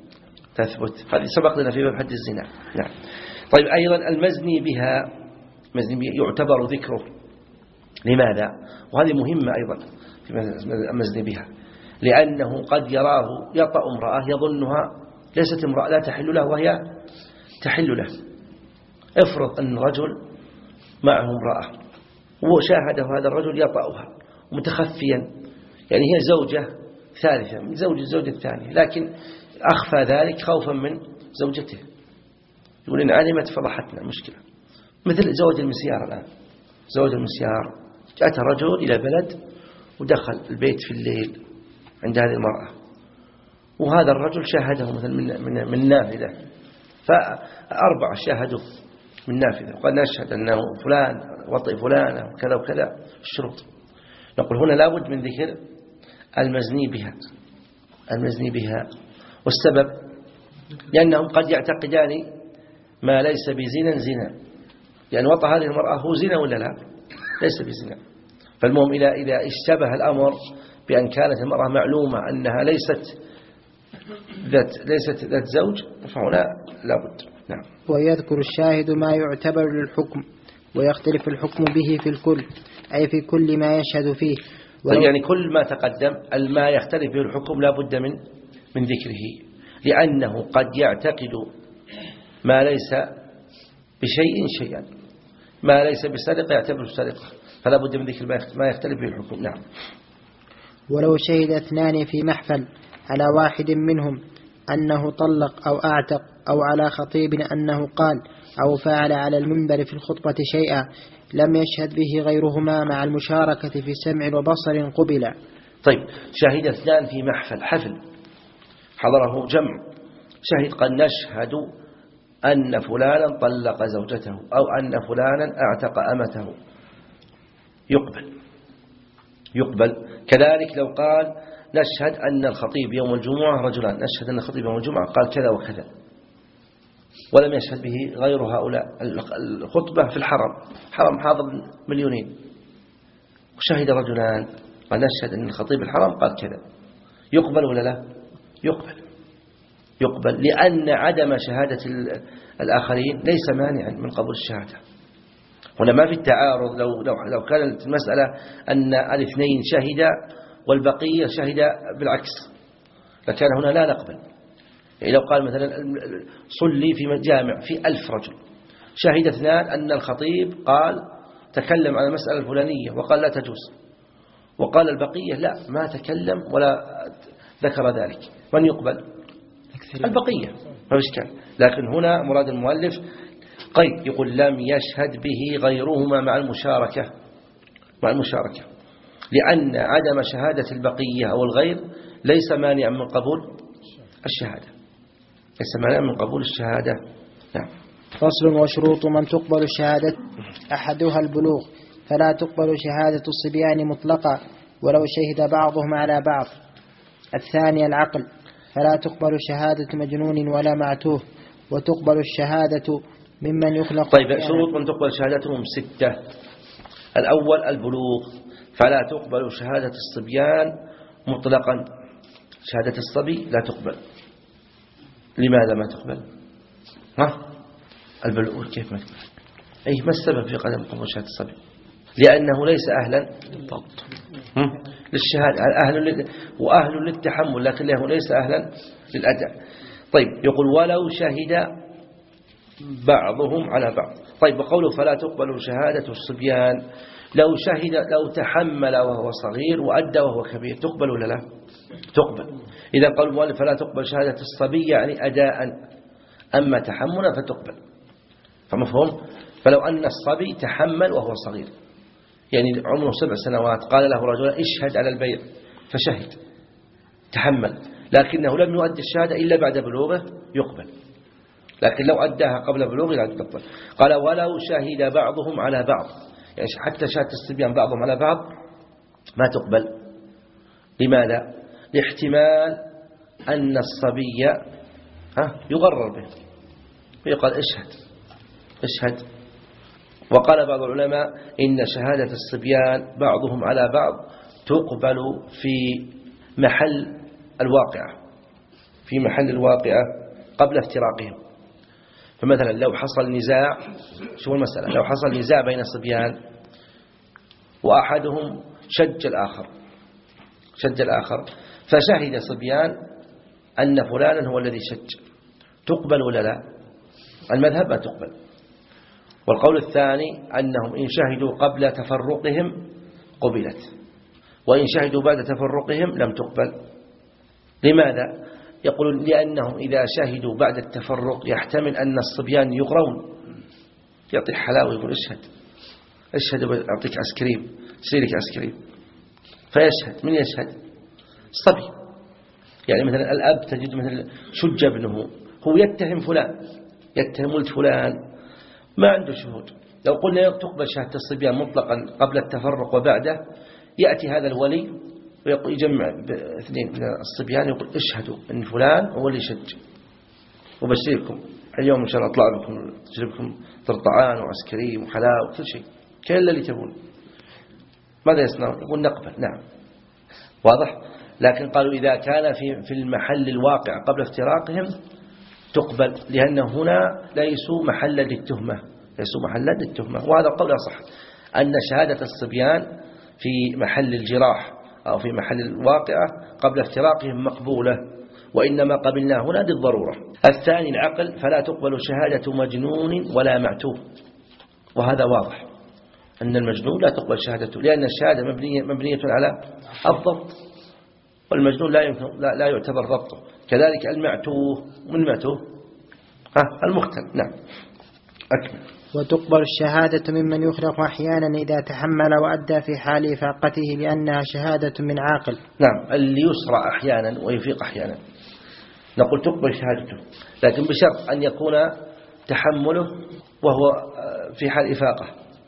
Speaker 2: تثبت. هذه سبق لنا في باب حد الزنا. نعم. طيب، أيضا المزني بها مزني بها يعتبر ذكره. لماذا؟ وهذه مهمة أيضا في المزني بها، لأنه قد يراه يطأ امرأة يظنها ليست امرأة لا تحل له وهي تحل له. افرض أن رجل معه امرأة وشاهده هذا الرجل يطأها متخفيا، يعني هي زوجة ثالثة من زوج الزوجة الثانية، لكن أخفى ذلك خوفا من زوجته، يقول إن علمت فضحتنا مشكلة. مثل زوج المسيار الآن، زوج المسيار أتى رجل إلى بلد ودخل البيت في الليل عند هذه المرأة، وهذا الرجل شاهده مثل من من من نافذة، فأربعة شاهدوا من نافذة وقال نشهد أنه فلان وطئ فلانة وكذا وكذا الشروط. نقول هنا لابد من ذكر المزني بها المزني بها والسبب لأنهم قد يعتقدان ما ليس بزنا زنا، يعني وطأ هذه المرأة هو زنا ولا لا؟ ليس بزنا. فالمهم إذا إذا اشتبه الأمر بأن كانت المرأة معلومة أنها ليست ذات ليست ذات زوج فهنا لابد. نعم.
Speaker 1: ويذكر الشاهد ما يعتبر للحكم، ويختلف الحكم به في الكل، أي في كل ما يشهد فيه.
Speaker 2: يعني كل ما تقدم ما يختلف به الحكم لا بد من من ذكره، لأنه قد يعتقد ما ليس بشيء شيئا، ما ليس بسرقة يعتبر سرقة، فلا بد من ذكر ما يختلف به الحكم. نعم.
Speaker 1: ولو شهد اثنان في محفل على واحد منهم أنه طلق أو أعتق، أو على خطيب أنه قال أو فعل على المنبر في الخطبة شيئا لم يشهد به غيرهما مع المشاركة في سمع وبصر قبل.
Speaker 2: طيب، شهد اثنان في محفل حفل حضره جمع، شهد قد نشهد أن فلانا طلق زوجته أو أن فلانا اعتق أمته، يقبل يقبل. كذلك لو قال نشهد أن الخطيب يوم الجمعة رجلان، نشهد أن الخطيب يوم الجمعة قال كذا وكذا، ولم يشهد به غير هؤلاء. الخطبة في الحرم، حرم حاضر مليونين، وشهد رجلان ونشهد أن الخطيب الحرم قال كذا، يقبل ولا لا؟ يقبل يقبل لأن عدم شهادة الآخرين ليس مانعا من قبول الشهادة. هنا ما في التعارض. لو, لو, لو كانت المسألة أن الاثنين شهد والبقية شهد بالعكس لكان هنا لا نقبل. يعني لو قال مثلا صلي في جامع في ألف رجل، شهد اثنان أن الخطيب قال تكلم عن المسألة الفلانية وقال لا تجوز، وقال البقية لا ما تكلم ولا ذكر ذلك، من يقبل؟ البقية، ما إشكال. لكن هنا مراد المؤلف قيد، يقول لم يشهد به غيرهما مع المشاركة مع المشاركة لأن عدم شهادة البقية أو الغير ليس مانعا من قبول الشهادة، ليس مانعا من قبول الشهادة. نعم.
Speaker 1: فصل. وشروط من تقبل الشهادة أحدها البلوغ، فلا تقبل شهادة الصبيان مطلقا ولو شهد بعضهم على بعض. الثاني العقل، فلا تقبل شهادة مجنون ولا معتوه، وتقبل الشهادة ممن يخلق.
Speaker 2: طيب، شروط من تقبل شهادتهم ستة. الأول البلوغ، فلا تقبل شهادة الصبيان مطلقا، شهادة الصبي لا تقبل. لماذا ما تقبل؟ ها؟ البلوغ كيف ما تقبل؟ أي ما السبب في عدم قبول شهادة الصبي؟ لأنه ليس أهلا للشهادة، أهل وأهل للتحمل، لكن له ليس أهلا للأداء. طيب، يقول ولو شهد بعضهم على بعض. طيب، وقوله فلا تقبل شهادة الصبيان، لو شهد لو تحمل وهو صغير وأدى وهو كبير تقبل ولا لا؟ تقبل. إذا قال المؤلف فلا تقبل شهادة الصبي يعني أداء، أما تحملا فتقبل. فمفهوم؟ فلو أن الصبي تحمل وهو صغير، يعني عمره سبع سنوات، قال له رجل اشهد على البيع فشهد تحمل، لكنه لم يؤدي الشهادة إلا بعد بلوغه يقبل. لكن لو أداها قبل بلوغه لا تقبل. قال ولو شهد بعضهم على بعض، يعني حتى شهادة الصبيان بعضهم على بعض ما تقبل. لماذا؟ لاحتمال أن الصبي ها يغرر به ويقال اشهد اشهد. وقال بعض العلماء إن شهادة الصبيان بعضهم على بعض تقبل في محل الواقعة، في محل الواقعة قبل افتراقهم. فمثلا لو حصل نزاع، شو المسألة؟ لو حصل نزاع بين الصبيان وأحدهم شج الآخر شج الآخر فشهد صبيان أن فلانا هو الذي شج، تقبل ولا لا؟ المذهب ما تقبل. والقول الثاني أنهم إن شهدوا قبل تفرقهم قبلت، وإن شهدوا بعد تفرقهم لم تقبل. لماذا؟ يقولون لأنهم إذا شهدوا بعد التفرق يحتمل أن الصبيان يغرون، يعطي حلاوة يقول اشهد اشهد أعطيك عسكريم سيرك عسكريم، فيشهد. من يشهد؟ الصبي. يعني مثلا الأب تجد مثلا شج ابنه، هو يتهم فلان، يتهم ولد فلان، ما عنده شهود. لو قلنا تقبل شهادة الصبيان مطلقا قبل التفرق وبعده، يأتي هذا الولي ويجمع اثنين من الصبيان يقول اشهدوا ان فلان هو اللي شج، وبشركم اليوم ان شاء الله اطلع بكم تجربكم طرطعان وعسكريم وحلاوه وكل شيء، كل اللي تبون. ماذا يصنعون؟ يقول نقبل. نعم، واضح. لكن قالوا إذا كان في في المحل الواقع قبل افتراقهم تقبل، لأن هنا ليسوا محلا للتهمة ليسوا محلا للتهمة وهذا القول أصح، أن شهادة الصبيان في محل الجراح أو في محل الواقعة قبل افتراقهم مقبولة، وإنما قبلنا هنا للضرورة. الثاني العقل، فلا تقبل شهادة مجنون ولا معتوه، وهذا واضح أن المجنون لا تقبل شهادته، لأن الشهادة مبنية, مبنية على الضبط، والمجنون لا يمكن لا, لا يعتبر ضبطه. كذلك المعتوه، من معتوه ها المختل. نعم، أكمل.
Speaker 1: وتقبل الشهادة ممن يخلق أحيانا إذا تحمل وأدى في حال إفاقته لأنها شهادة من عاقل.
Speaker 2: نعم، اللي يسرع أحيانا ويفيق أحيانا نقول تقبل شهادته، لكن بشرط أن يكون تحمله وهو في حال إفاقة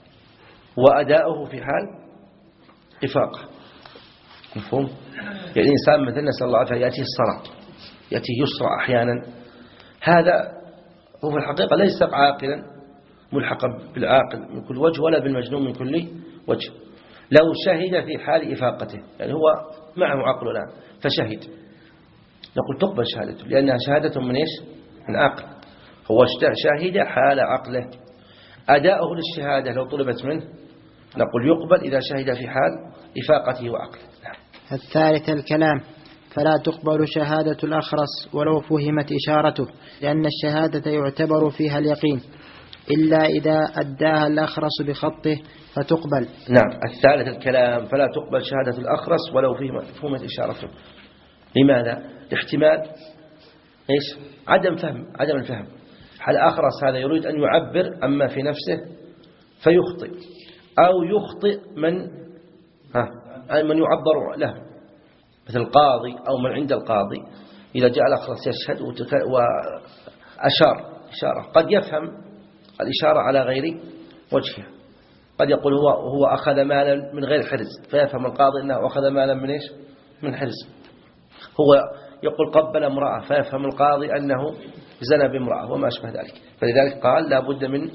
Speaker 2: وأداؤه في حال إفاقة. مفهوم؟ يعني إنسان مثلا نسأل الله عافية يأتيه الصرع، يأتيه يسرع أحيانا، هذا هو في الحقيقة ليس عاقلا ملحقا بالعاقل من كل وجه ولا بالمجنون من كل وجه. لو شهد في حال إفاقته، يعني هو معه عقل الآن فشهد، نقول تقبل شهادته لأنها شهادة من إيش؟ من عقل. هو شهد حال عقله. أداؤه للشهادة لو طلبت منه نقول يقبل إذا شهد في حال إفاقته وعقله.
Speaker 1: الثالث الكلام، فلا تقبل شهادة الأخرس ولو فهمت إشارته، لأن الشهادة يعتبر فيها اليقين إلا إذا أداها الأخرس بخطه فتقبل.
Speaker 2: نعم. الثالث الكلام، فلا تقبل شهادة الأخرس ولو فهمت إشارته. لماذا؟ احتمال إيش؟ عدم فهم، عدم الفهم. هل الأخرس هذا يريد أن يعبر أما في نفسه فيخطئ، أو يخطئ من ها من يعبر له، مثل القاضي أو من عند القاضي إذا جاء الأخرس يشهد وأشار إشارة قد يفهم الإشارة على غير وجهها. قد يقول هو هو أخذ مالا من غير حرز، فيفهم القاضي أنه أخذ مالا من إيش؟ من حرز. هو يقول قبل امرأة، فيفهم القاضي أنه زنى بامرأة وما أشبه ذلك. فلذلك قال لا بد من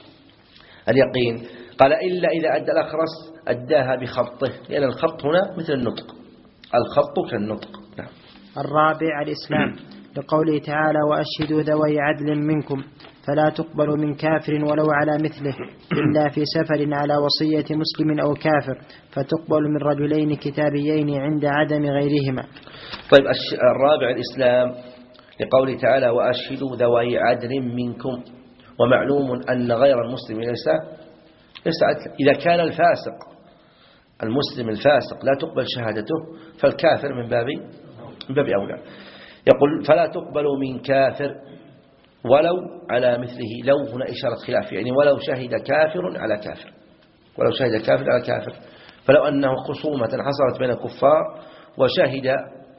Speaker 2: اليقين. قال إلا إذا أدى الأخرس أداها بخطه، لأن الخط هنا مثل النطق، الخط كالنطق. نعم.
Speaker 1: الرابع الإسلام، لقوله تعالى وأشهدوا ذوي عدل منكم، فلا تقبل من كافر ولو على مثله إلا في سفر على وصية مسلم أو كافر، فتقبل من رجلين كتابيين عند عدم غيرهما.
Speaker 2: طيب الرابع الإسلام، لقوله تعالى وأشهدوا ذوي عدل منكم، ومعلوم أن غير المسلم ليس ليس عدل. إذا كان الفاسق المسلم الفاسق لا تقبل شهادته، فالكافر من باب من باب أولى. يقول فلا تقبل من كافر ولو على مثله، لو هنا إشارة خلاف، يعني ولو شهد كافر على كافر، ولو شهد كافر على كافر. فلو أنه خصومة حصلت بين الكفار وشهد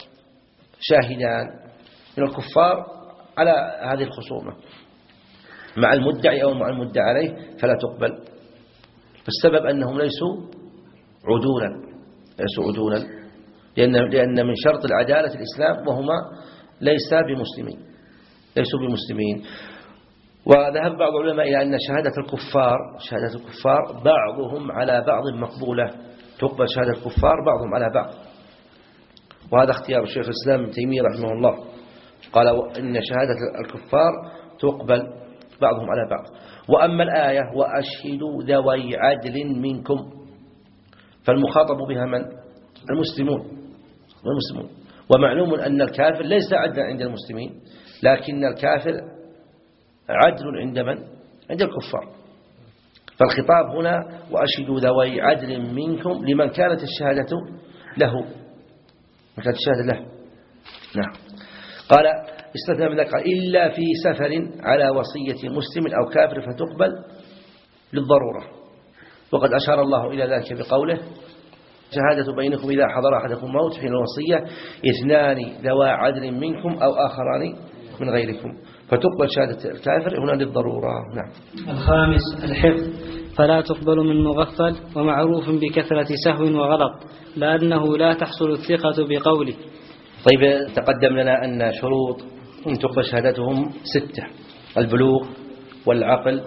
Speaker 2: شاهدان من الكفار على هذه الخصومة مع المدعي أو مع المدعى عليه، فلا تقبل. فالسبب أنهم ليسوا عدولا، ليسوا عدولا لأن لأن من شرط العدالة الإسلام، وهما ليس بمسلمين، ليسوا بمسلمين. وذهب بعض العلماء إلى أن شهادة الكفار شهادة الكفار بعضهم على بعض مقبولة، تقبل شهادة الكفار بعضهم على بعض. وهذا اختيار الشيخ الإسلام ابن تيمية رحمه الله، قال إن شهادة الكفار تقبل بعضهم على بعض. وأما الآية وأشهدوا ذوي عدل منكم، فالمخاطب بها من؟ المسلمون والمسلمون. ومعلوم أن الكافر ليس عدلا عند المسلمين، لكن الكافر عدل عند من؟ عند الكفار. فالخطاب هنا وأشهدوا ذوي عدل منكم لمن كانت الشهادة له، من كانت الشهادة له. نعم. قال استثنى من ذلك إلا في سفر على وصية مسلم أو كافر فتقبل للضرورة. وقد أشار الله إلى ذلك بقوله شهادة بينكم إذا حضر أحدكم موت حين الوصية اثنان ذوى عدل منكم أو آخران من غيركم، فتقبل شهادة الكافر هنا للضرورة. نعم.
Speaker 3: الخامس الحفظ، فلا تقبل من مغفل ومعروف بكثرة سهو وغلط، لأنه لا تحصل الثقة بقوله.
Speaker 2: طيب تقدم لنا أن شروط أن تقبل شهادتهم ستة: البلوغ والعقل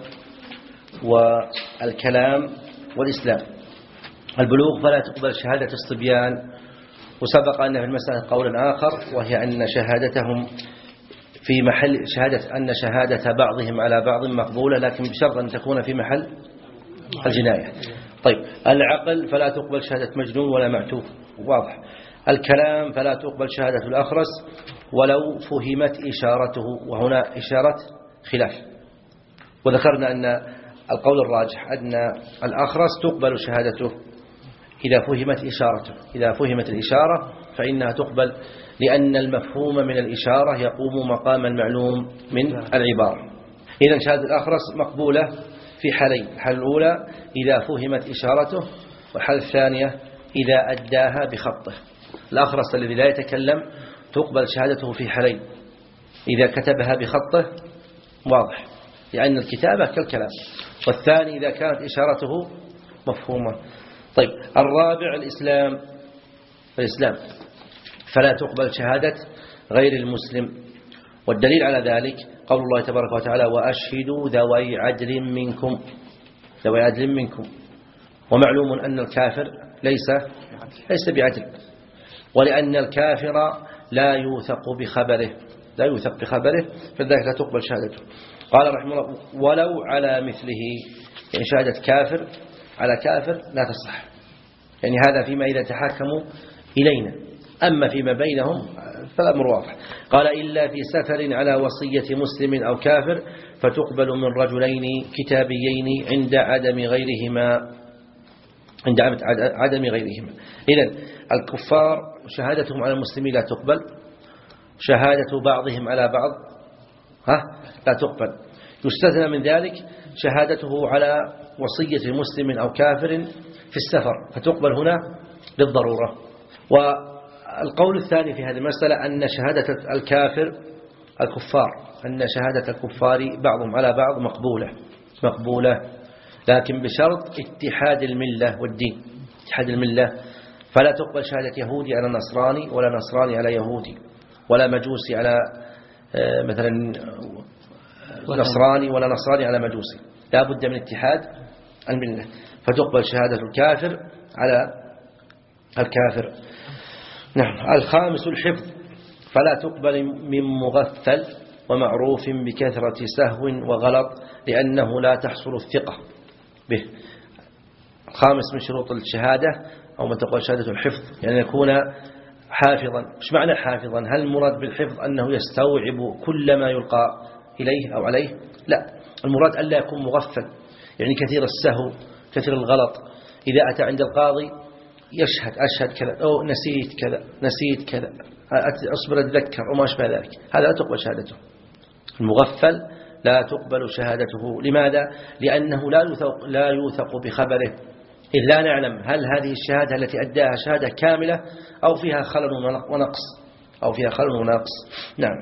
Speaker 2: والكلام والإسلام. البلوغ فلا تقبل شهادة الصبيان، وسبق أن في المسألة قول آخر، وهي أن شهادتهم في محل شهادة أن شهادة بعضهم على بعض مقبولة، لكن بشرط أن تكون في محل الجناية. طيب العقل فلا تقبل شهادة مجنون ولا معتوه، واضح. الكلام فلا تقبل شهادة الأخرس ولو فهمت إشارته، وهنا إشارة خلاف. وذكرنا أن القول الراجح أن الأخرس تقبل شهادته إذا فهمت إشارته، إذا فهمت الإشارة فإنها تقبل، لأن المفهوم من الإشارة يقوم مقام المعلوم من العبارة. إذن شهادة الأخرس مقبولة في حالين: الحالة الأولى إذا فهمت إشارته، والحالة الثانية إذا أداها بخطه. الأخرس الذي لا يتكلم تقبل شهادته في حالين: إذا كتبها بخطه واضح لأن الكتابة كالكلام، والثاني إذا كانت إشارته مفهومة. طيب الرابع الإسلام، الإسلام فلا تقبل شهادة غير المسلم، والدليل على ذلك قول الله تبارك وتعالى وأشهدوا ذوي عدل منكم، ذوي عدل منكم. ومعلوم أن الكافر ليس ليس بعدل، ولأن الكافر لا يوثق بخبره، لا يوثق بخبره، فلذلك لا تقبل شهادته. قال رحمه الله ولو على مثله، يعني شهادة كافر على كافر لا تصح، يعني هذا فيما إذا تحاكموا إلينا، أما فيما بينهم فالأمر واضح. قال إلا في سفر على وصية مسلم أو كافر فتقبل من رجلين كتابيين عند عدم غيرهما، عند عدم غيرهما. إذن الكفار شهادتهم على المسلمين لا تقبل، شهادة بعضهم على بعض ها لا تقبل. يستثنى من ذلك شهادته على وصية مسلم أو كافر في السفر فتقبل هنا للضرورة. والقول الثاني في هذه المسألة أن شهادة الكافر الكفار أن شهادة الكفار بعضهم على بعض مقبولة مقبولة لكن بشرط اتحاد الملة والدين، اتحاد الملة، فلا تقبل شهادة يهودي على نصراني ولا نصراني على يهودي ولا مجوسي على مثلا نصراني ولا نصراني على مجوسي، لا بد من اتحاد الملة، فتقبل شهادة الكافر على الكافر. نعم. الخامس الحفظ، فلا تقبل من مغفل ومعروف بكثرة سهو وغلط لأنه لا تحصل الثقة به. الخامس من شروط الشهادة أو ما تقول شهادة الحفظ، يعني يكون حافظا. مش معنى حافظا؟ هل المراد بالحفظ أنه يستوعب كل ما يلقى إليه أو عليه؟ لا، المراد ألا يكون مغفل، يعني كثير السهو كثير الغلط. إذا أتى عند القاضي يشهد أشهد كذا أو نسيت كذا نسيت كذا أصبر أتذكر وما أشبه ذلك، هذا لا تقبل شهادته. المغفل لا تقبل شهادته. لماذا؟ لأنه لا يوثق, لا يوثق بخبره، إذ لا نعلم هل هذه الشهادة التي أداها شهادة كاملة أو فيها خلل ونقص أو فيها خلل ونقص. نعم.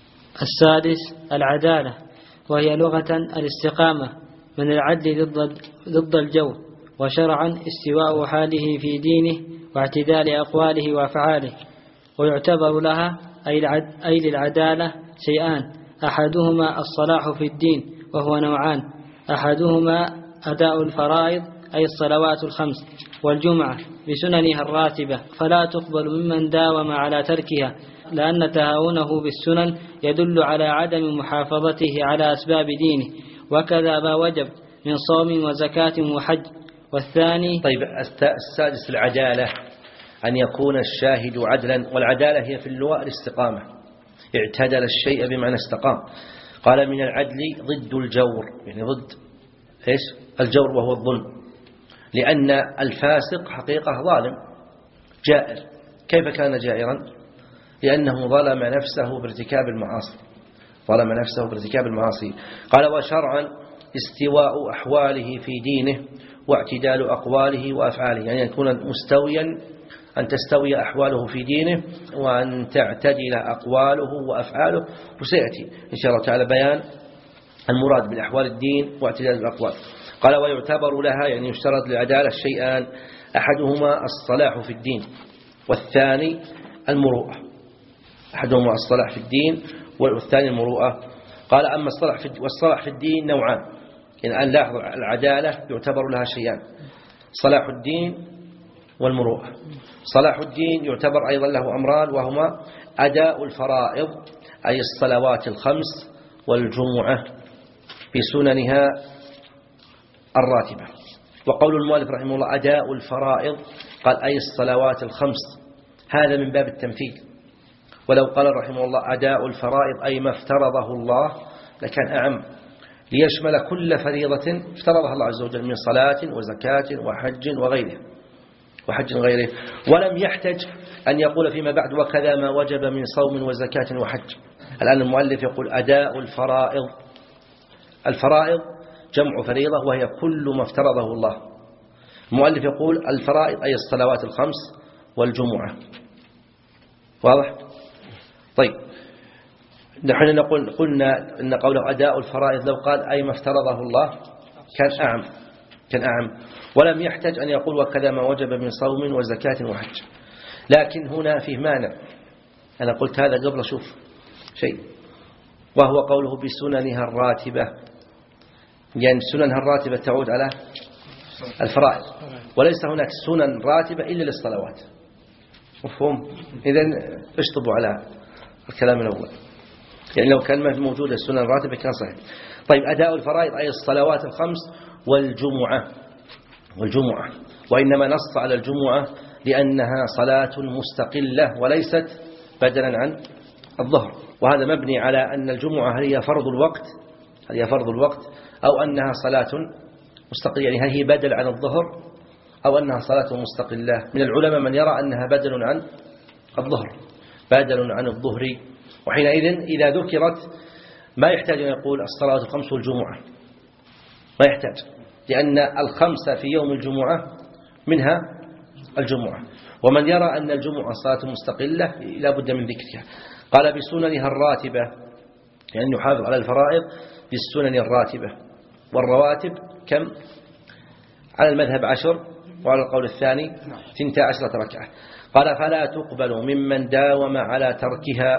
Speaker 3: السادس العدالة، وهي لغة الاستقامة من العدل ضد ضد الجور، وشرعا استواء حاله في دينه واعتدال أقواله وأفعاله. ويعتبر لها أي للعدالة شيئان، أحدهما الصلاح في الدين وهو نوعان، أحدهما أداء الفرائض أي الصلوات الخمس والجمعة بسننها الراتبة، فلا تقبل ممن داوم على تركها، لأن تهاونه بالسنن يدل على عدم محافظته على أسباب دينه، وكذا ما وجب من صوم وزكاة وحج. والثاني
Speaker 2: طيب السادس العدالة، أن يكون الشاهد عدلا، والعدالة هي في اللغة الاستقامة، اعتدل الشيء بمعنى استقام. قال من العدل ضد الجور، يعني ضد إيش؟ الجور وهو الظلم، لأن الفاسق حقيقة ظالم جائر. كيف كان جائرا؟ لأنه ظلم نفسه بارتكاب المعاصي، ظلم نفسه بارتكاب المعاصي. قال وشرعا استواء أحواله في دينه واعتدال أقواله وأفعاله، يعني يكون مستويا، أن تستوي أحواله في دينه وأن تعتدل أقواله وأفعاله. وسيأتي إن شاء الله تعالى بيان المراد بالأحوال الدين واعتدال الأقوال. قال ويعتبر لها، يعني يشترط للعدالة شيئان، أحدهما الصلاح في الدين والثاني المروءة. أحدهما الصلاح في الدين والثاني المروءة. قال أما الصلاح في والصلاح في الدين نوعان، يعني الآن لاحظ العدالة يعتبر لها شيئان، صلاح الدين والمروءة. صلاح الدين يعتبر أيضا له أمران، وهما أداء الفرائض أي الصلوات الخمس والجمعة بسننها الراتبة. وقول المؤلف رحمه الله أداء الفرائض قال أي الصلوات الخمس، هذا من باب التمثيل. ولو قال رحمه الله أداء الفرائض أي ما افترضه الله لكان أعم، ليشمل كل فريضة افترضها الله عز وجل من صلاة وزكاة وحج وغيره وحج غيره ولم يحتج أن يقول فيما بعد وكذا ما وجب من صوم وزكاة وحج. الآن المؤلف يقول أداء الفرائض، الفرائض جمع فريضة وهي كل ما افترضه الله. المؤلف يقول الفرائض أي الصلوات الخمس والجمعة. واضح؟ طيب نحن نقول قلنا إن قوله أداء الفرائض لو قال أي ما افترضه الله كان أعم كان أعم ولم يحتج أن يقول وكذا ما وجب من صوم وزكاة وحج. لكن هنا فيه مانع، أنا قلت هذا قبل شوف شيء، وهو قوله بسننها الراتبة، يعني سننها الراتبة تعود على الفرائض، وليس هناك سنن راتبة إلا للصلوات. مفهوم؟ إذن اشطبوا على الكلام الأول، يعني لو كان موجودة السنن الراتبة كان صحيح. طيب أداء الفرائض أي الصلوات الخمس والجمعة والجمعة وإنما نص على الجمعة لأنها صلاة مستقلة وليست بدلا عن الظهر، وهذا مبني على أن الجمعة هل هي فرض الوقت هل هي فرض الوقت أو أنها صلاة مستقلة، يعني هل هي بدل عن الظهر أو أنها صلاة مستقلة. من العلماء من يرى أنها بدل عن الظهر بدل عن الظهر، وحينئذ إذا ذكرت ما يحتاج أن يقول الصلاة الخمس والجمعة، ما يحتاج، لأن الخمسة في يوم الجمعة منها الجمعة. ومن يرى أن الجمعة صلاة مستقلة لا بد من ذكرها. قال بسننها الراتبة، يعني يحافظ على الفرائض بالسنن الراتبة. والرواتب كم؟ على المذهب عشر، وعلى القول الثاني ثنتا عشرة ركعة. قال فلا تقبل ممن داوم على تركها،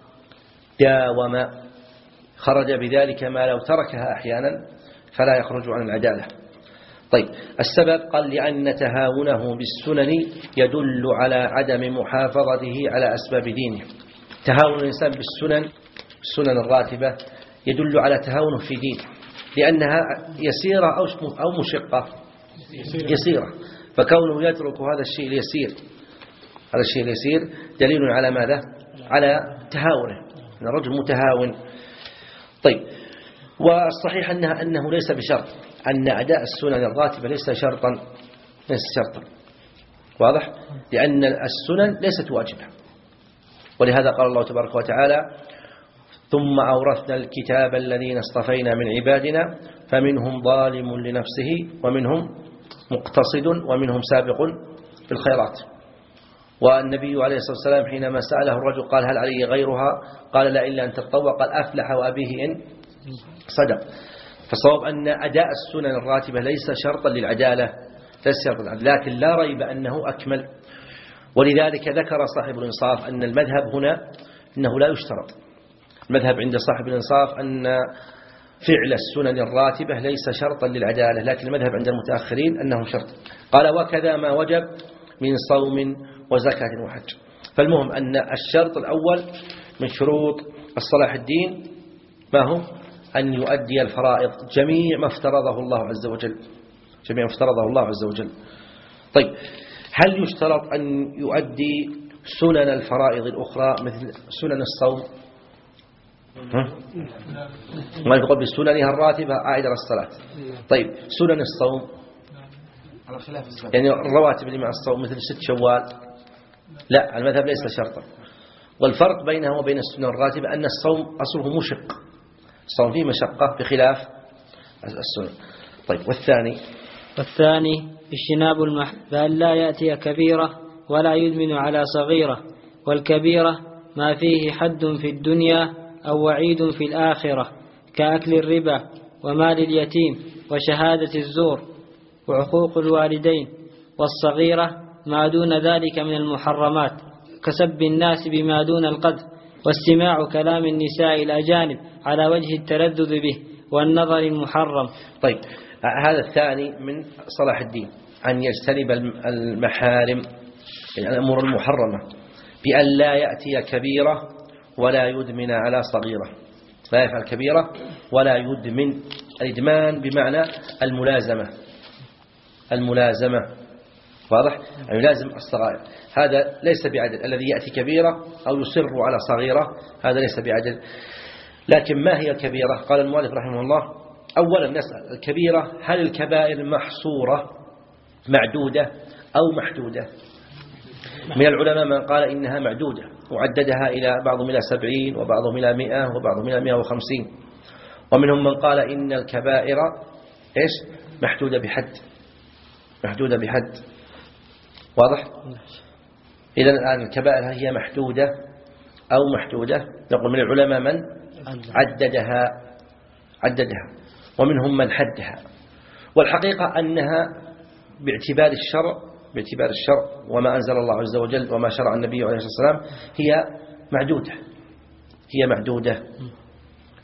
Speaker 2: داوم خرج بذلك ما لو تركها أحيانا فلا يخرج عن العدالة. طيب السبب قال لأن تهاونه بالسنن يدل على عدم محافظته على أسباب دينه. تهاون الإنسان بالسنن السنن الراتبة يدل على تهاونه في دينه، لأنها يسيرة أو مشقة يسيرة، فكونه يترك هذا الشيء اليسير هذا الشيء اليسير دليل على ماذا؟ على تهاونه، أن الرجل متهاون. طيب والصحيح أنها أنه ليس بشرط، أن أداء السنن الراتبة ليس شرطا ليس شرطا واضح؟ لأن السنن ليست واجبة، ولهذا قال الله تبارك وتعالى ثم أورثنا الكتاب الذين اصطفينا من عبادنا فمنهم ظالم لنفسه ومنهم مقتصد ومنهم سابق بالخيرات. والنبي عليه الصلاة والسلام حينما سأله الرجل قال هل علي غيرها؟ قال لا إلا أن تتطوع، قال أفلح وأبيه إن صدق. فالصواب أن أداء السنن الراتبة ليس شرطا للعدالة ليس شرطا، لكن لا ريب أنه أكمل. ولذلك ذكر صاحب الإنصاف أن المذهب هنا أنه لا يشترط. المذهب عند صاحب الإنصاف أن فعل السنن الراتبة ليس شرطا للعدالة، لكن المذهب عند المتأخرين أنه شرط. قال وكذا ما وجب من صوم وزكاة وحج. فالمهم أن الشرط الأول من شروط الصلاح الدين ما هو؟ أن يؤدي الفرائض جميع ما افترضه الله عز وجل جميع ما افترضه الله عز وجل. طيب هل يشترط أن يؤدي سنن الفرائض الأخرى مثل سنن الصوم؟ ما يقول بسننها الراتبة عائدة على الصلاة. طيب سنن الصوم يعني الرواتب اللي مع الصوم مثل ست شوال، لا، المذهب ليس شرطا. والفرق بينه وبين السنن الراتبة أن الصوم أصله مشق، الصوم فيه مشقة بخلاف السنن. طيب والثاني
Speaker 3: والثاني اجتناب المح بأن لا يأتي كبيرة ولا يدمن على صغيرة، والكبيرة ما فيه حد في الدنيا أو وعيد في الآخرة كأكل الربا ومال اليتيم وشهادة الزور وعقوق الوالدين، والصغيرة ما دون ذلك من المحرمات كسب الناس بما دون القدر واستماع كلام النساء الأجانب على وجه التلذذ به والنظر المحرم.
Speaker 2: طيب هذا الثاني من صلاح الدين، أن يجتنب المحارم يعني الأمور المحرمة بأن لا يأتي كبيرة ولا يدمن على صغيرة، لا يفعل كبيرة ولا يدمن. الإدمان بمعنى الملازمة الملازمة واضح؟ يعني يلازم الصغائر، هذا ليس بعدل. الذي يأتي كبيرة أو يصر على صغيرة هذا ليس بعدل. لكن ما هي الكبيرة؟ قال المؤلف رحمه الله أولا نسأل الكبيرة هل الكبائر محصورة معدودة أو محدودة؟ من العلماء من قال إنها معدودة وعددها إلى بعضهم إلى سبعين وبعضهم إلى مئة وبعضهم إلى مئة وخمسين، ومنهم من قال إن الكبائر إيش محدودة بحد محدودة بحد واضح؟ إذن الآن الكبائر هي محدودة أو محدودة. نقول من العلماء من عددها عددها ومنهم من حدها. والحقيقة أنها باعتبار الشرع باعتبار الشرع وما أنزل الله عز وجل وما شرع النبي عليه الصلاة والسلام هي معدودة هي معدودة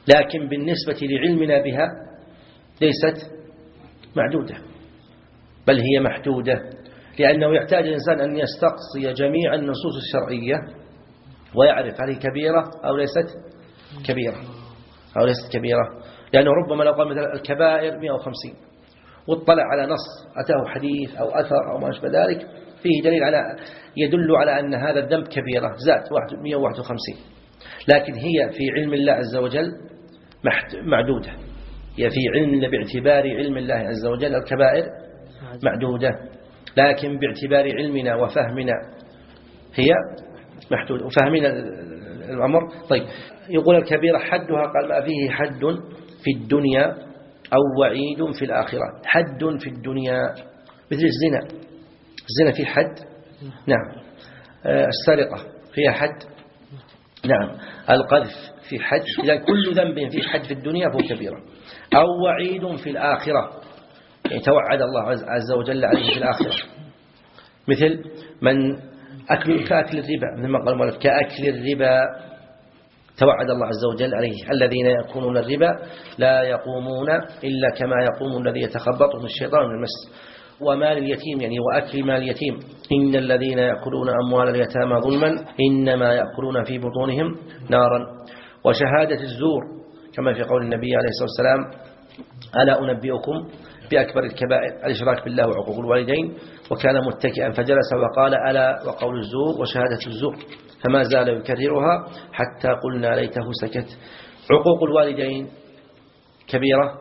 Speaker 2: لكن بالنسبة لعلمنا بها ليست معدودة، بل هي محدودة، لأنه يحتاج الإنسان أن يستقصي جميع النصوص الشرعية ويعرف هل هي كبيرة أو ليست كبيرة أو ليست كبيرة، لأنه ربما لو قال مثلا الكبائر مئة وخمسين واطلع على نص أتاه حديث أو أثر أو ما أشبه ذلك فيه دليل على يدل على أن هذا الذنب كبيرة زاد مئة وواحد وخمسين، لكن هي في علم الله عز وجل معدودة، هي في علم الله باعتبار علم الله عز وجل الكبائر معدودة، لكن باعتبار علمنا وفهمنا هي محدودة وفهمنا الأمر. طيب يقول الكبيرة حدها قال ما فيه حد في الدنيا أو وعيد في الآخرة. حد في الدنيا مثل الزنا، الزنا فيه حد، نعم. السرقة فيها حد، نعم. القذف في حد، إذا كل ذنب فيه حد في الدنيا فهو كبيرة. أو وعيد في الآخرة، يعني توعد الله عز وجل عليه في الآخرة، مثل من أكل كأكل الربا، مثل ما قال المؤلف كأكل الربا توعد الله عز وجل عليه الذين يأكلون الربا لا يقومون إلا كما يقوم الذي يتخبطه من الشيطان من المس. ومال اليتيم يعني وأكل مال اليتيم إن الذين يأكلون أموال اليتامى ظلما إنما يأكلون في بطونهم نارا. وشهادة الزور كما في قول النبي عليه الصلاة والسلام ألا أنبئكم بأكبر الكبائر الإشراك بالله وعقوق الوالدين، وكان متكئا فجلس وقال ألا وقول الزور وشهادة الزور، فما زال يكررها حتى قلنا ليته سكت. عقوق الوالدين كبيرة،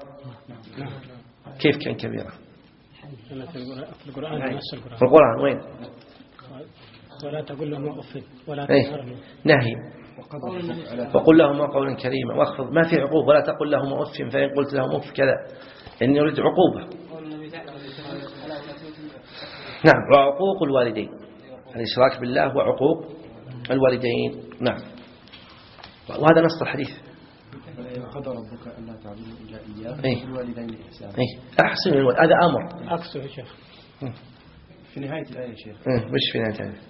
Speaker 2: كيف كان كبيرة؟
Speaker 4: في القرآن نفس القرآن.
Speaker 2: في القرآن وين؟
Speaker 4: ولا تقول لهم أف ولا
Speaker 2: ايه
Speaker 4: تنهرهم.
Speaker 2: نهي. وقل لهم قولا كريما واخفض، ما في عقوبة ولا تقل لهم أف فإن قلت لهم أف كذا، إن يريد عقوبة. نعم. وعقوق الوالدين الإشراك بالله وعقوق الوالدين، نعم. وهذا نص الحديث
Speaker 5: وقضى ربك ألا تعبدوا إلا إياه
Speaker 2: إيه؟
Speaker 5: والوالدين إحسانا.
Speaker 2: إيه؟ أحسن الوالد، هذا أمر
Speaker 4: أقصه يا شيخ
Speaker 5: في نهاية الآية يا شيخ.
Speaker 2: إيه؟ مش في نهاية الآية.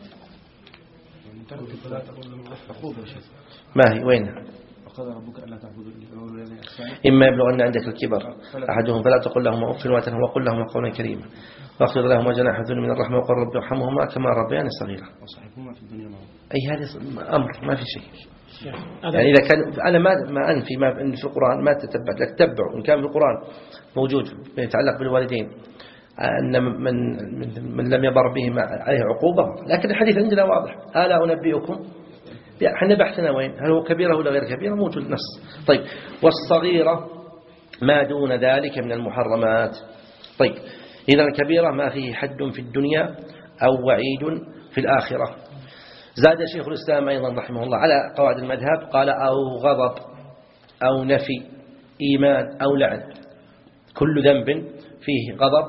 Speaker 5: عقوبة يا شيخ.
Speaker 2: ما هي وينها؟
Speaker 5: وقضى ربك ألا تعبدوا إلا والوالدين إحسانا
Speaker 2: إما يبلغن عندك الكبر أحدهم فلا تقل لهما أف ولا تنهرهما وقل لهما قولا كريما واخفض لهما جناح الذل من الرحمة وقل رب ارحمهما كما ربياني صغيرا.
Speaker 5: وصاحبهما في الدنيا معروف.
Speaker 2: أي هذا أمر ما في شيء. يعني إذا كان أنا ما ما أنفي ما إن في القرآن ما تتبع لك تتبع إن كان في القرآن موجود يتعلق بالوالدين أن من من, من لم يبر به عليه عقوبة، لكن الحديث عندنا واضح ألا أنبئكم. احنا بحثنا وين هل هو كبيرة ولا غير كبيرة موجود النص. طيب والصغيرة ما دون ذلك من المحرمات. طيب إذا الكبيرة ما فيه حد في الدنيا أو وعيد في الآخرة. زاد شيخ الإسلام أيضا رحمه الله على قواعد المذهب قال أو غضب أو نفي إيمان أو لعن، كل ذنب فيه غضب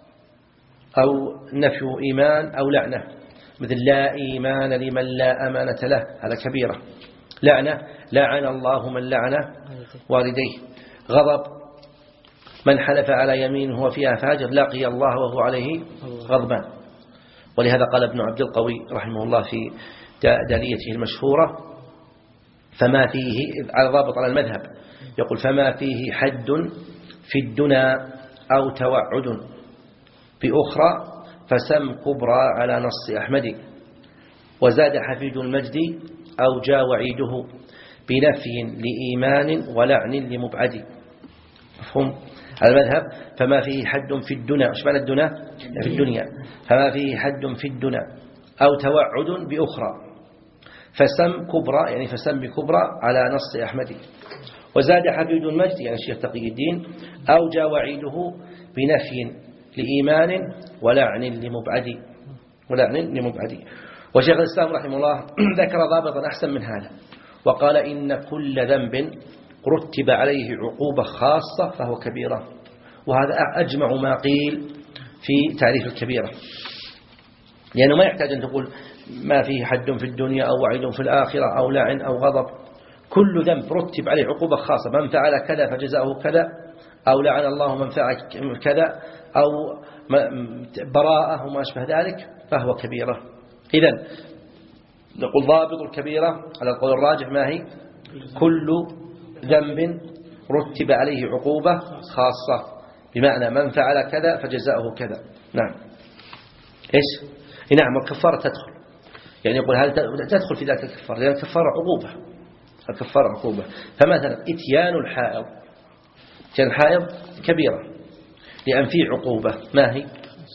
Speaker 2: أو نفي إيمان أو لعنة، مثل لا إيمان لمن لا أمانة له هذا كبيرة. لعنة لعن الله من لعن والديه. غضب من حلف على يمين هو فيها فاجر لقي الله وهو عليه غضبان. ولهذا قال ابن عبد القوي رحمه الله في داليته المشهورة فما فيه على ضابط على المذهب يقول فما فيه حد في الدنا أو توعد بأخرى فسم كبرى على نص أحمد. وزاد حفيد المجد أو جاء وعيده بنفي لإيمان ولعن لمبعد. مفهوم؟ على المذهب فما فيه حد في الدنا، ايش معنى الدنا؟ في الدنيا. فما فيه حد في الدنا أو توعد بأخرى فسم كبرى يعني فسم بكبرى على نص أحمد. وزاد حفيد المجد يعني الشيخ تقي الدين أو جاء وعيده بنفي لإيمان ولعن لمبعد ولعن لمبعد. وشيخ الإسلام رحمه الله ذكر ضابطا أحسن من هذا وقال إن كل ذنب رتب عليه عقوبة خاصة فهو كبيرة. وهذا أجمع ما قيل في تعريف الكبيرة، لأنه ما يحتاج أن تقول ما فيه حد في الدنيا أو وعيد في الآخرة أو لعن أو غضب. كل ذنب رتب عليه عقوبة خاصة، من فعل كذا فجزاؤه كذا أو لعن الله من فعل كذا أو براءة وما أشبه ذلك فهو كبيرة. إذن نقول ضابط الكبيرة على القول الراجح ما هي؟ كل ذنب رتب عليه عقوبة خاصة، بمعنى من فعل كذا فجزاؤه كذا. نعم. إيش؟ نعم. الكفارة تدخل، يعني يقول هل تدخل في ذلك الكفارة، لأن الكفارة عقوبة، الكفارة عقوبة. فمثلا إتيان الحائض، إتيان الحائض كبيرة لأن فيه عقوبة، ما هي؟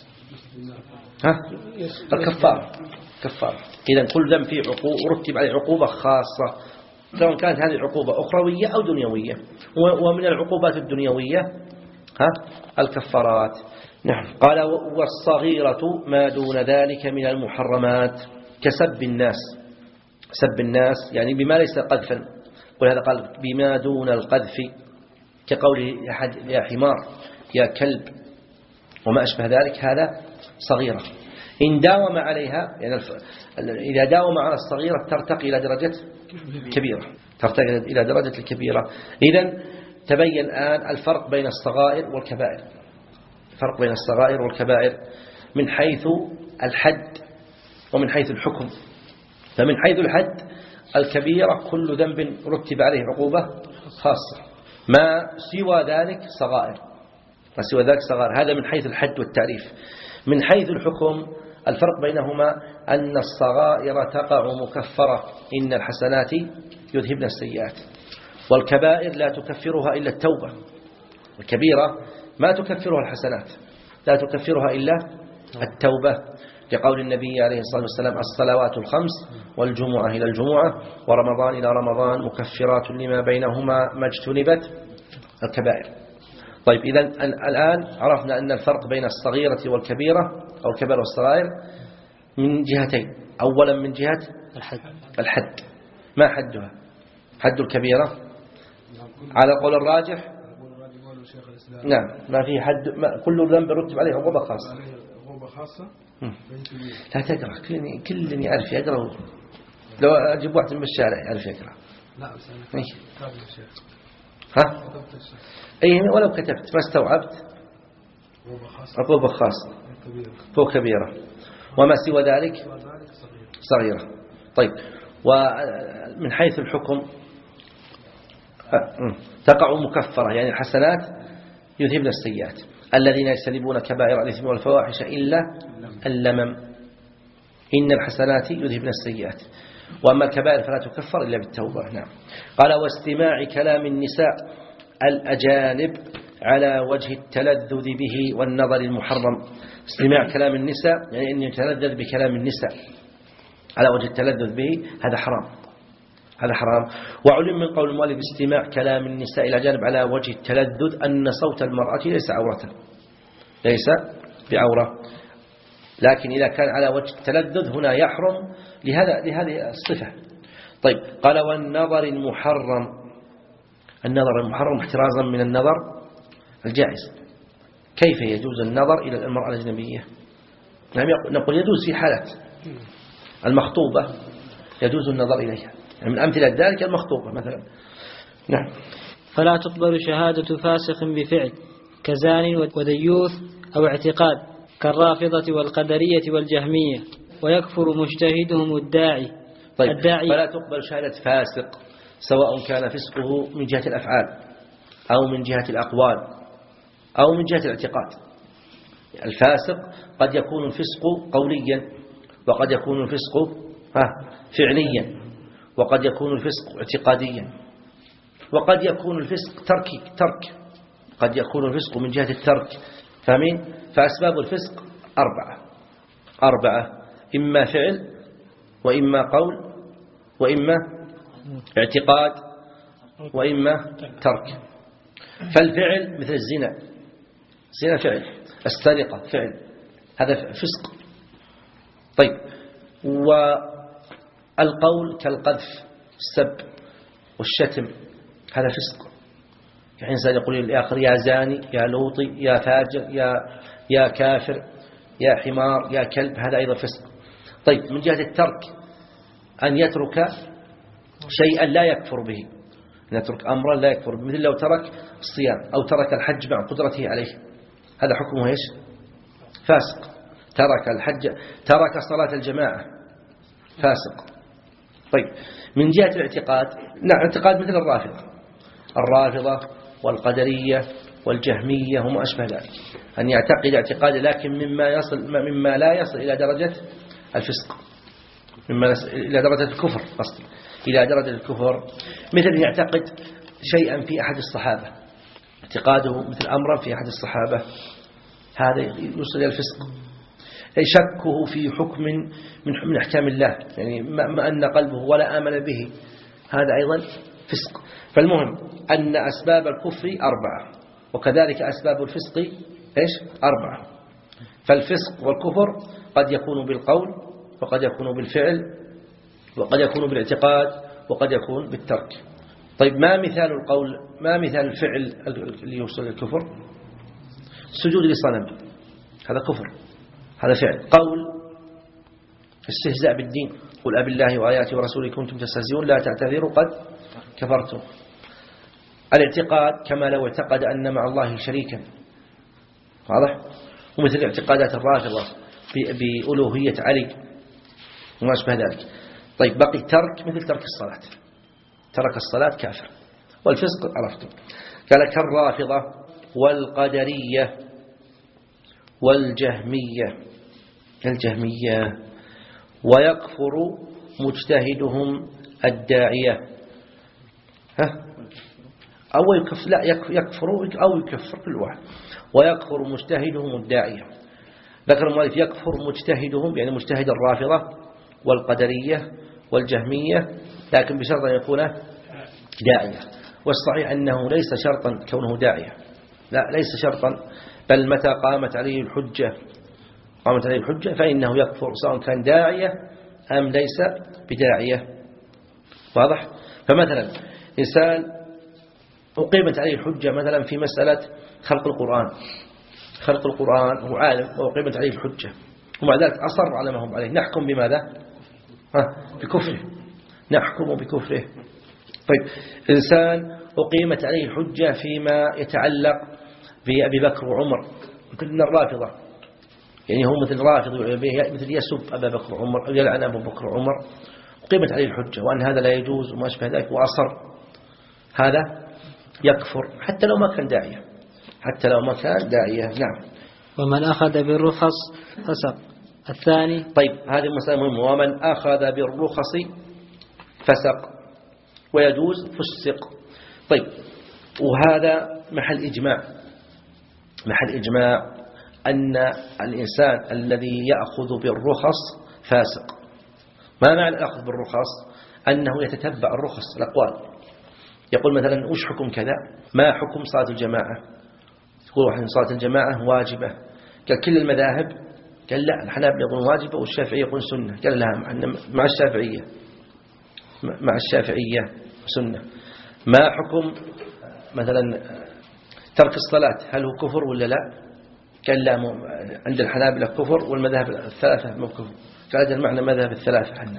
Speaker 2: ها؟ الكفارة، كفارة. إذا كل ذنب فيه عقوبة رتب عليه عقوبة خاصة، سواء كانت هذه عقوبة أخروية أو دنيوية. ومن العقوبات الدنيوية ها الكفارات. نعم. قال والصغيرة ما دون ذلك من المحرمات كسب الناس، سب الناس يعني بما ليس قذفا، ولهذا قال بما دون القذف، كقوله يا حمار يا كلب وما أشبه ذلك، هذا صغيرة. إن داوم عليها، يعني إذا داوم على الصغيرة ترتقي إلى درجة كبيرة، ترتقي إلى درجة الكبيرة. إذن تبين الآن الفرق بين الصغائر والكبائر، الفرق بين الصغائر والكبائر من حيث الحد ومن حيث الحكم. فمن حيث الحد الكبيرة كل ذنب رتب عليه عقوبة خاصة، ما سوى ذلك صغائر، ما سوى ذلك صغائر. هذا من حيث الحد والتعريف. من حيث الحكم الفرق بينهما أن الصغائر تقع مكفرة، إن الحسنات يذهبن السيئات، والكبائر لا تكفرها إلا التوبة. الكبيرة ما تكفرها الحسنات، لا تكفرها إلا التوبة، لقول النبي عليه الصلاة والسلام الصلوات الخمس والجمعة إلى الجمعة ورمضان إلى رمضان مكفرات لما بينهما ما اجتنبت الكبائر. طيب إذن الآن عرفنا أن الفرق بين الصغيرة والكبيرة أو الكبائر والصغائر من جهتين. أولا من جهة
Speaker 3: الحد.
Speaker 2: الحد ما حدها؟ حد الكبيرة على قول الراجح نعم ما في حد، ما كل ذنب رتب عليه عقوبة خاصة.
Speaker 5: خاصة
Speaker 2: لا تقرأ، كل كل يعرف يقرأ. لو أجيب واحد من الشارع يعرف يقرأ.
Speaker 5: لا بس
Speaker 2: أنا ها أي ولو كتبت ما استوعبت عقوبة خاصة فوق كبيرة، وما سوى ذلك صغيرة. طيب ومن حيث الحكم تقع مكفرة، يعني الحسنات يذهبن السيئات. الذين يجتنبون كبائر الإثم والفواحش إلا اللمم، إن الحسنات يذهبن السيئات. وأما الكبائر فلا تكفر إلا بالتوبة. نعم. قال واستماع كلام النساء الأجانب على وجه التلذذ به والنظر المحرم. استماع كلام النساء يعني أن يتلذذ بكلام النساء على وجه التلذذ به، هذا حرام، هذا حرام. وعلم من قول المؤلف استماع كلام النساء الأجانب على وجه التلذذ أن صوت المرأة ليس عورة، ليس بعورة، لكن إذا كان على وجه التلذذ هنا يحرم لهذا لهذه الصفة. طيب قال والنظر المحرم، النظر المحرم احترازا من النظر الجائز. كيف يجوز النظر إلى المرأة الأجنبية؟ نقول يجوز في حالات المخطوبة، يجوز النظر إليها، يعني من أمثلة ذلك المخطوبة مثلا. نعم.
Speaker 3: فلا تقبل شهادة فاسق بفعل كزان وديوث أو اعتقاد كالرافضة والقدرية والجهمية، ويكفر مجتهدهم الداعي.
Speaker 2: طيب
Speaker 3: الداعي
Speaker 2: فلا تقبل شهادة فاسق سواء كان فسقه من جهة الأفعال أو من جهة الأقوال أو من جهة الاعتقاد. الفاسق قد يكون الفسق قوليا، وقد يكون الفسق فعليا، وقد يكون الفسق اعتقاديا، وقد يكون الفسق تركي ترك قد يكون الفسق من جهة الترك. فاهمين؟ فأسباب الفسق أربعة أربعة إما فعل وإما قول وإما اعتقاد وإما ترك. فالفعل مثل الزنا، الزنا فعل، السرقة فعل، هذا فسق. طيب والقول كالقذف السب والشتم، هذا فسق. يعني إنسان يقول للآخر يا زاني يا لوطي يا فاجر يا يا كافر يا حمار يا كلب، هذا أيضا فسق. طيب من جهة الترك أن يترك شيئا لا يكفر به، أن يترك أمرا لا يكفر به، مثل لو ترك الصيام أو ترك الحج مع قدرته عليه، هذا حكمه إيش؟ فاسق. ترك الحج، ترك صلاة الجماعة، فاسق. طيب من جهة الاعتقاد، نعم اعتقاد مثل الرافضة، الرافضة والقدرية والجهمية وما أشبه ذلك، أن يعتقد اعتقاد لكن مما يصل مما لا يصل إلى درجة الفسق، مما إلى درجة الكفر أصلا، إلى درجة الكفر، مثل أن يعتقد شيئا في أحد الصحابة، اعتقاده مثل أمرا في أحد الصحابة، هذا يوصل إلى الفسق. شكه في حكم من من أحكام الله، يعني ما أن قلبه ولا آمن به، هذا أيضا فسق. فالمهم أن أسباب الكفر أربعة، وكذلك أسباب الفسق إيش؟ أربعة. فالفسق والكفر قد يكون بالقول، وقد يكون بالفعل، وقد يكون بالاعتقاد، وقد يكون بالترك. طيب ما مثال القول، ما مثال الفعل اللي يوصل للكفر؟ السجود لصنم، هذا كفر، هذا فعل. قول استهزاء بالدين، قل أبي الله وآياته ورسوله كنتم تستهزئون لا تعتذروا قد كفرتم. الاعتقاد كما لو اعتقد أن مع الله شريكا، واضح؟ ومثل اعتقادات الرافضة بألوهية علي وما أشبه ذلك. طيب بقي ترك، مثل ترك الصلاة، ترك الصلاة كافر. والفسق عرفتم، قال كالرافضة والقدرية والجهمية، الجهمية ويكفر مجتهدهم الداعية، ها أو يكفر، لا يكفر أو يكفر كل واحد. ويكفر مجتهدهم الداعية، ذكر المؤلف يكفر مجتهدهم، يعني مجتهد الرافضة والقدرية والجهمية، لكن بشرط أن يكون داعية. والصحيح أنه ليس شرطا كونه داعية، لا ليس شرطا، بل متى قامت عليه الحجة قامت عليه الحجة فإنه يكفر سواء كان داعية أم ليس بداعية، واضح؟ فمثلا إنسان أقيمت عليه الحجة مثلا في مسألة خلق القرآن، خلق القرآن هو عالم وأقيمت عليه الحجة ومع ذلك أصر على ما هم عليه، نحكم بماذا؟ ها بكفره، نحكم بكفره. طيب إنسان أقيمت عليه الحجة فيما يتعلق بأبي بكر وعمر، مثل الرافضة، يعني هو مثل رافض مثل يسب أبا بكر وعمر أو يلعن أبو بكر وعمر، أقيمت عليه الحجة وأن هذا لا يجوز وما أشبه ذلك وأصر، هذا يكفر حتى لو ما كان داعية، حتى لو ما كان داعية. نعم.
Speaker 3: ومن أخذ بالرخص فسق. الثاني.
Speaker 2: طيب هذه مسألة مهمة. ومن أخذ بالرخص فسق ويجوز فسق. طيب وهذا محل إجماع، محل إجماع أن الإنسان الذي يأخذ بالرخص فاسق. ما معنى الأخذ بالرخص؟ أنه يتتبع الرخص، الأقوال، يقول مثلا وش حكم كذا، ما حكم صلاة الجماعة، يقول واحد صلاة الجماعة واجبة، قال كل المذاهب، قال لا الحنابلة يقولون واجبة والشافعية يقولون سنة، قال لا مع الشافعية مع الشافعية سنة. ما حكم مثلا ترك الصلاة، هل هو كفر ولا لا؟ قال لا عند الحنابلة كفر والمذاهب الثلاثة مو كفر، قال هذا المعنى مذهب الثلاثة حنا.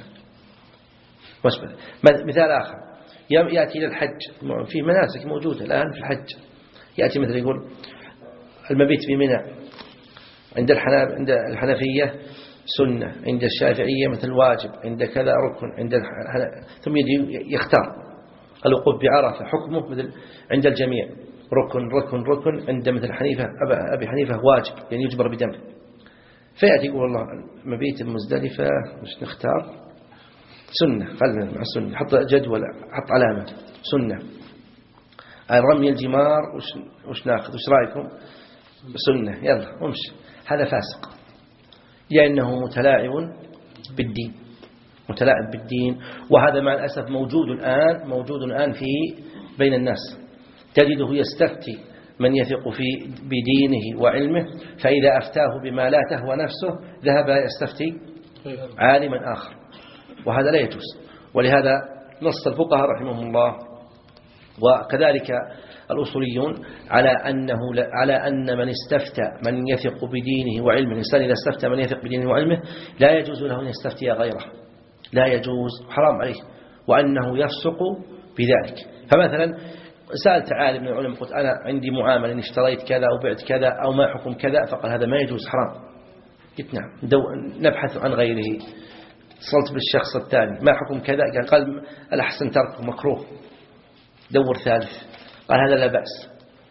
Speaker 2: مثال آخر يأتي إلى الحج، في مناسك موجودة الآن في الحج، يأتي مثل يقول المبيت في منى عند الحناب عند الحنفية سنة، عند الشافعية مثل واجب، عند كذا ركن، عند الحنف... ثم يختار الوقوف بعرفة حكمه مثل عند الجميع ركن ركن ركن، عند مثل حنيفة أبي حنيفة واجب يعني يجبر بدم. فيأتي يقول والله مبيت المزدلفة مش نختار سنة، خلنا مع السنة، حط جدول، حط علامة سنة. الرمي الجمار وش, وش ناخذ، وش رأيكم؟ سنة، يلا ومشي. هذا فاسق لأنه متلاعب بالدين، متلاعب بالدين. وهذا مع الأسف موجود الآن، موجود الآن في بين الناس، تجده يستفتي من يثق في بدينه وعلمه، فإذا أفتاه بما لا تهوى نفسه ذهب يستفتي عالما آخر، وهذا لا يجوز. ولهذا نص الفقهاء رحمهم الله وكذلك الأصوليون على أنه على أن من استفتى من يثق بدينه وعلمه، الإنسان إذا استفتى من يثق بدينه وعلمه لا يجوز له أن يستفتي غيره، لا يجوز، حرام عليه، وأنه يفسق بذلك. فمثلا سألت عالم من العلماء قلت أنا عندي معاملة إن اشتريت كذا أو بعت كذا أو ما حكم كذا، فقال هذا ما يجوز حرام. قلت نعم، نبحث عن غيره. اتصلت بالشخص الثاني ما حكم كذا، قال قال الأحسن تركه مكروه، دور ثالث قال هذا لا بأس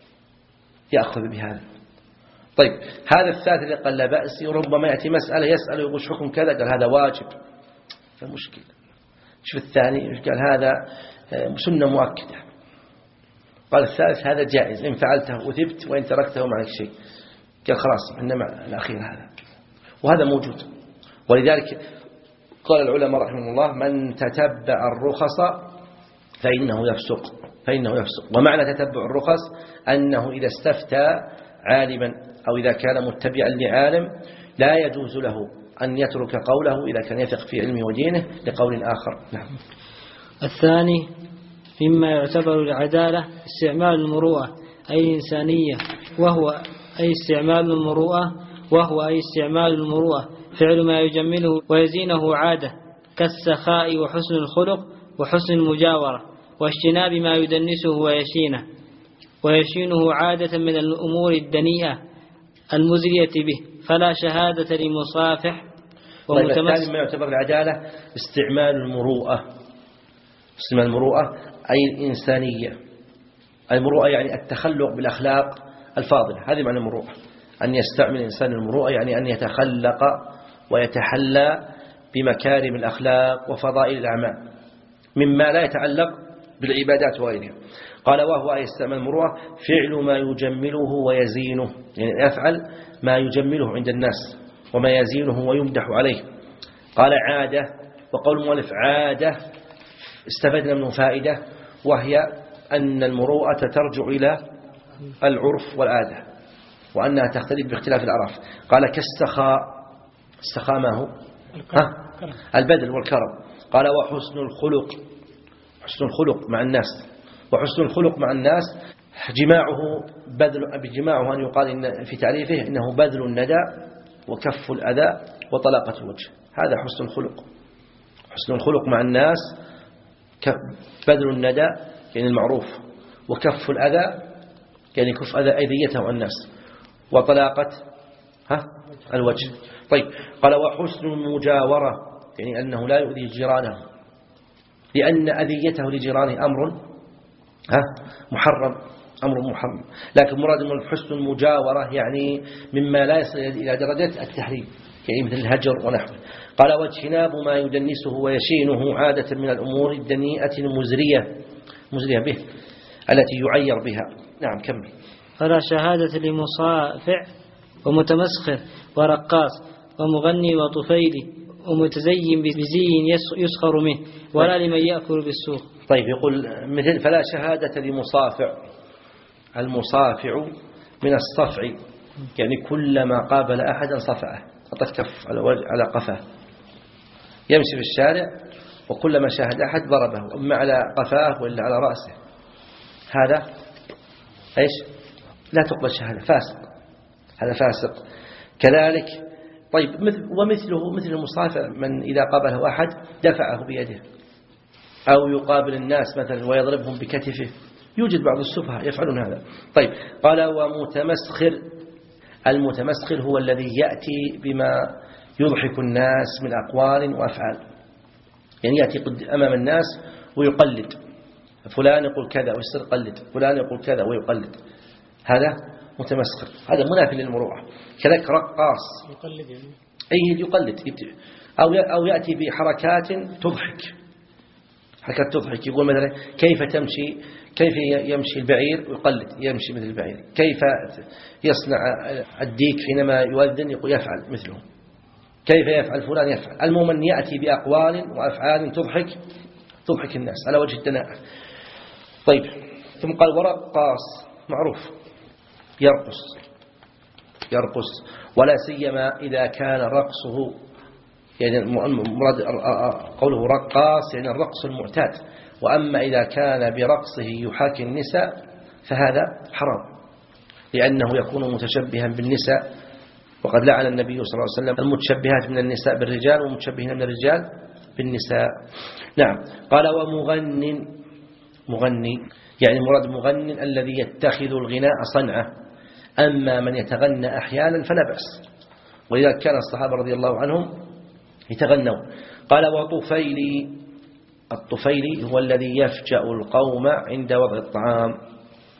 Speaker 2: يأخذ بهذا. طيب هذا الثالث اللي قال لا بأس ربما يأتي مسألة يسأل يقول حكم كذا، قال هذا واجب، فمشكلة. شوف الثاني قال هذا سنة مؤكدة، قال الثالث هذا جائز إن فعلته أثبت وإن تركته معك شيء، قال خلاص إنما الأخير هذا، وهذا موجود. ولذلك قال العلماء رحمه الله من تتبع الرخص فإنه يفسق فإنه يفسق. ومعنى تتبع الرخص أنه إذا استفتى عالما أو إذا كان متبعا لعالم لا يجوز له أن يترك قوله إذا كان يثق في علمه ودينه لقول آخر. نعم.
Speaker 3: الثاني مما يعتبر العدالة استعمال المروءة أي الإنسانية، وهو أي استعمال المروءة وهو أي استعمال المروءة فعل ما يجمله ويزينه عادة كالسخاء وحسن الخلق وحسن المجاورة، واجتناب ما يدنسه ويشينه ويشينه عادة من الأمور الدنيئة المزرية به، فلا شهادة لمصافح
Speaker 2: ومتمسك. طيب الثاني ما يعتبر العدالة استعمال المروءة، استعمال المروءة أي الإنسانية. المروءة يعني التخلق بالأخلاق الفاضلة، هذه معنى المروءة، أن يستعمل الإنسان المروءة يعني أن يتخلق ويتحلى بمكارم الأخلاق وفضائل الأعمال مما لا يتعلق بالعبادات وغيرها. قال وهو أي استعمال المروءة فعل ما يجمله ويزينه، يعني يفعل ما يجمله عند الناس وما يزينه ويمدح عليه. قال عادة، وقول المؤلف عادة استفدنا منه فائدة، وهي أن المروءة ترجع إلى العرف والعادة وأنها تختلف باختلاف الأعراف. قال كالسخاء، السخاء ما هو؟ البذل والكرم. قال وحسن الخلق، حسن الخلق مع الناس، وحسن الخلق مع الناس جماعه بذل، بجماعه أن يقال إن في تعريفه إنه بذل الندى وكف الأذى وطلاقة الوجه، هذا حسن الخلق. حسن الخلق مع الناس بذل الندى يعني المعروف، وكف الأذى يعني كف أذى أذيته عن الناس، وطلاقة ها الوجه. طيب قال وحسن المجاورة يعني أنه لا يؤذي جيرانه، لأن أذيته لجيرانه أمر ها محرم، أمر محرم. لكن مراد من حسن المجاورة يعني مما لا يصل إلى درجة التحريم، يعني مثل الهجر ونحوه. قال واجتناب ما يدنسه ويشينه عادة من الأمور الدنيئة المزرية، مزرية به التي يعير بها. نعم كمل.
Speaker 3: فلا شهادة لمصافع ومتمسخر ورقاص ومغني وطفيلي ومتزين بزي يسخر منه، ولا لمن يأكل بالسوق.
Speaker 2: طيب يقول مثل فلا شهادة لمصافع، المصافع من الصفع يعني كلما قابل أحدا صفعه، حط كف على وجه على قفاه، يمشي في الشارع وكلما شاهد أحد ضربه إما على قفاه ولا على رأسه، هذا إيش؟ لا تقبل شهادة، فاسق، هذا فاسق. كذلك طيب مثل ومثله مثل المصافع من إذا قابله أحد دفعه بيده، أو يقابل الناس مثلا ويضربهم بكتفه، يوجد بعض السفهاء يفعلون هذا. طيب قال ومتمسخر، المتمسخر هو الذي يأتي بما يضحك الناس من أقوال وأفعال، يعني يأتي أمام الناس ويقلد، فلان يقول كذا ويصير يقلد، فلان يقول كذا ويقلد، هذا متمسخر، هذا منافي للمروءة. كذلك رقاص
Speaker 4: يقلد يعني
Speaker 2: أي يقلد، أو أو يأتي بحركات تضحك، حركات تضحك، يقول مثلا كيف تمشي، كيف يمشي البعير ويقلد يمشي مثل البعير، كيف يصنع الديك حينما يؤذن يقول يفعل مثله، كيف يفعل فلان يفعل. المهم أن يأتي بأقوال وأفعال تضحك تضحك الناس على وجه الدناءة. طيب ثم قال ورقاص معروف يرقص يرقص ولا سيما إذا كان رقصه يعني مراد قوله رقاص يعني الرقص المعتاد، وأما إذا كان برقصه يحاكي النساء فهذا حرام، لأنه يكون متشبها بالنساء، وقد لعن النبي صلى الله عليه وسلم المتشبهات من النساء بالرجال والمتشبهين من الرجال بالنساء. نعم. قال ومغن، مغني يعني مراد مغن الذي يتخذ الغناء صنعة، أما من يتغنى أحيانا فلا بأس، ولذلك كان الصحابة رضي الله عنهم يتغنوا. قال وطفيلي، الطفيلي هو الذي يفجأ القوم عند وضع الطعام،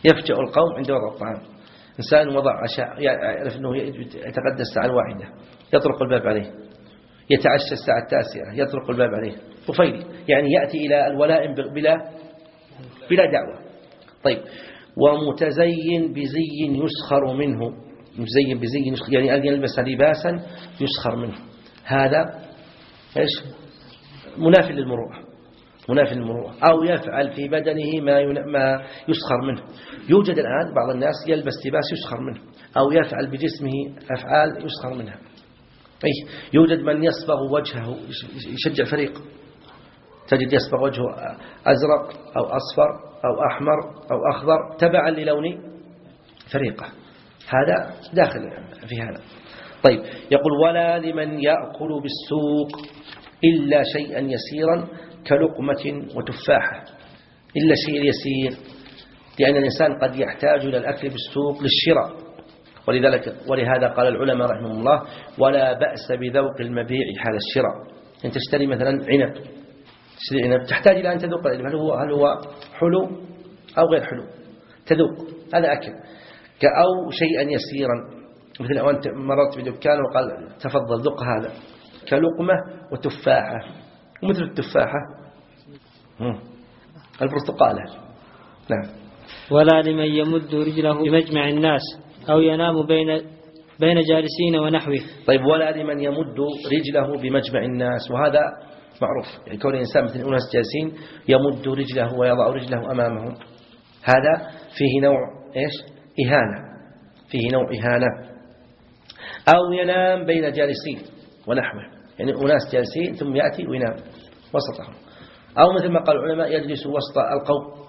Speaker 2: يفجأ القوم عند وضع الطعام. إنسان وضع عشاء يعرف أنه يتغدى الساعة الواحدة يطرق الباب عليه، يتعشى الساعة التاسعة يطرق الباب عليه، طفيلي يعني يأتي إلى الولائم بلا بلا دعوة. طيب ومتزين بزي يسخر منه، متزين بزي يسخر يعني أن يلبس لباسا يسخر منه، هذا إيش؟ منافي للمروءة، منافي للمروءة. أو يفعل في بدنه ما ما يسخر منه. يوجد الآن بعض الناس يلبس لباس يسخر منه، أو يفعل بجسمه أفعال يسخر منها. أي يوجد من يصبغ وجهه، يشجع فريق، تجد يصبغ وجهه أزرق أو أصفر أو أحمر أو أخضر تبعا للون فريقه، هذا داخل في هذا. طيب يقول ولا لمن يأكل بالسوق إلا شيئا يسيرا كلقمة وتفاحة، إلا شيء يسير، لأن الإنسان قد يحتاج إلى الأكل بالسوق للشراء، ولذلك ولهذا قال العلماء رحمهم الله ولا بأس بذوق المبيع حال الشراء. أن تشتري مثلا عنب، تشتري عنب تحتاج إلى أن تذوق العنب، هل هو هل هو حلو أو غير حلو، تذوق، هذا أكل. أو شيئا يسيرا، مثل لو أنت مررت بدكان وقال تفضل ذوق هذا، كلقمة وتفاحة. ومثل التفاحة البرتقالة. نعم.
Speaker 3: ولا لمن يمد رجله بمجمع الناس أو ينام بين بين جالسين ونحوه.
Speaker 2: طيب ولا لمن يمد رجله بمجمع الناس، وهذا معروف، يعني كون الإنسان مثل أناس جالسين يمد رجله ويضع رجله أمامهم، هذا فيه نوع إيش؟ إهانة، فيه نوع إهانة. أو ينام بين جالسين ونحوه، يعني أناس جالسين ثم يأتي وينام وسطهم. أو مثل ما قال العلماء يجلس وسط القوم،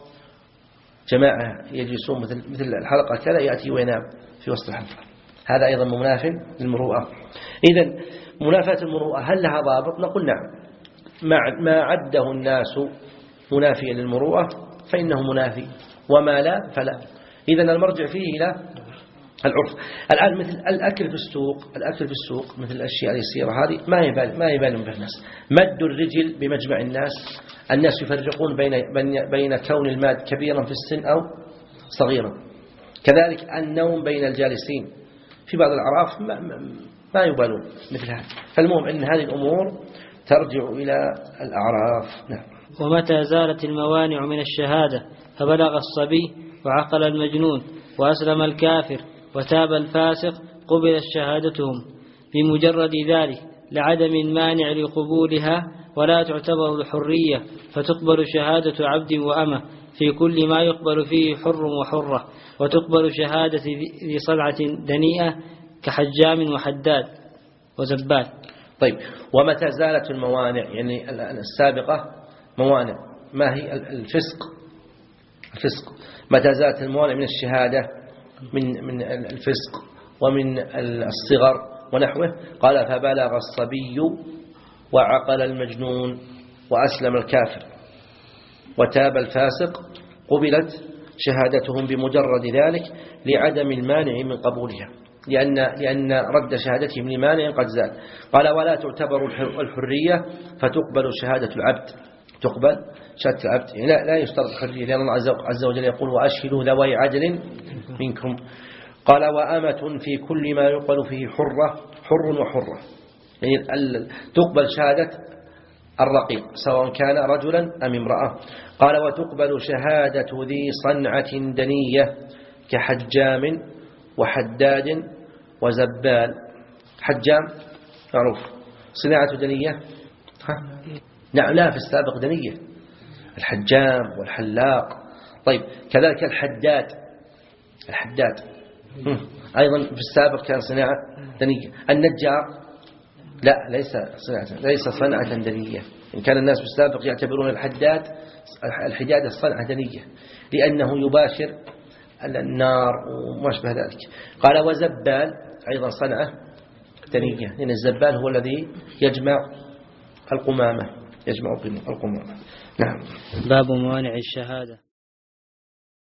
Speaker 2: جماعة يجلسون مثل مثل الحلقة كذا، يأتي وينام في وسط الحلقة، هذا أيضا مناف للمروءة. إذن منافاة المروءة هل لها ضابط؟ نقول نعم، ما عده الناس منافيا للمروءة فإنه منافي، وما لا فلا. إذن المرجع فيه إلى العرف. الآن مثل الأكل في السوق، الأكل في السوق مثل الأشياء اليسيرة هذه ما يبان ما يبان به الناس. مد الرجل بمجمع الناس، الناس يفرقون بين بين كون الماد كبيرا في السن أو صغيرا. كذلك النوم بين الجالسين في بعض الأعراف ما, ما يبالون مثل هذا. فالمهم أن هذه الأمور ترجع إلى الأعراف. نعم.
Speaker 3: ومتى زالت الموانع من الشهادة فبلغ الصبي وعقل المجنون وأسلم الكافر وتاب الفاسق قبلت شهادتهم بمجرد ذلك لعدم المانع لقبولها، ولا تعتبر الحرية فتقبل شهادة عبد وأمة في كل ما يقبل فيه حر وحرة، وتقبل شهادة ذي صلعة دنيئة كحجام وحداد وزبال.
Speaker 2: طيب ومتى زالت الموانع، يعني السابقة موانع، ما هي الفسق؟ الفسق متى زالت الموانع من الشهادة من من الفسق ومن الصغر ونحوه. قال فبلغ الصبي وعقل المجنون وأسلم الكافر وتاب الفاسق قبلت شهادتهم بمجرد ذلك لعدم المانع من قبولها، لأن لأن رد شهادتهم لمانع قد زال. قال ولا تعتبر الحرية فتقبل شهادة العبد، تقبل شهادة العبد، يعني لا, لا يشترط الحرية، لأن الله عز وجل يقول وأشهدوا ذوي عدل منكم. قال وأمة في كل ما يقبل فيه حرة، حر وحرة، يعني تقبل شهادة الرقيق سواء كان رجلا أم امرأة. قال وتقبل شهادة ذي صنعة دنية كحجام وحداد وزبال. حجام معروف، صناعة دنية ها؟ نعم، لا في السابق دنية، الحجام والحلاق. طيب كذلك الحداد، الحداد أيضا في السابق كان صناعة دنية. النجار لا، ليس صناعة، ليس صنعة دنية. إن كان الناس في السابق يعتبرون الحداد الحداد الصنعة دنية لأنه يباشر النار وما شابه ذلك. قال وزبال أيضا صنعة دنية، لأن الزبال هو الذي يجمع القمامة، يجمع القمامة. نعم.
Speaker 3: باب موانع الشهادة.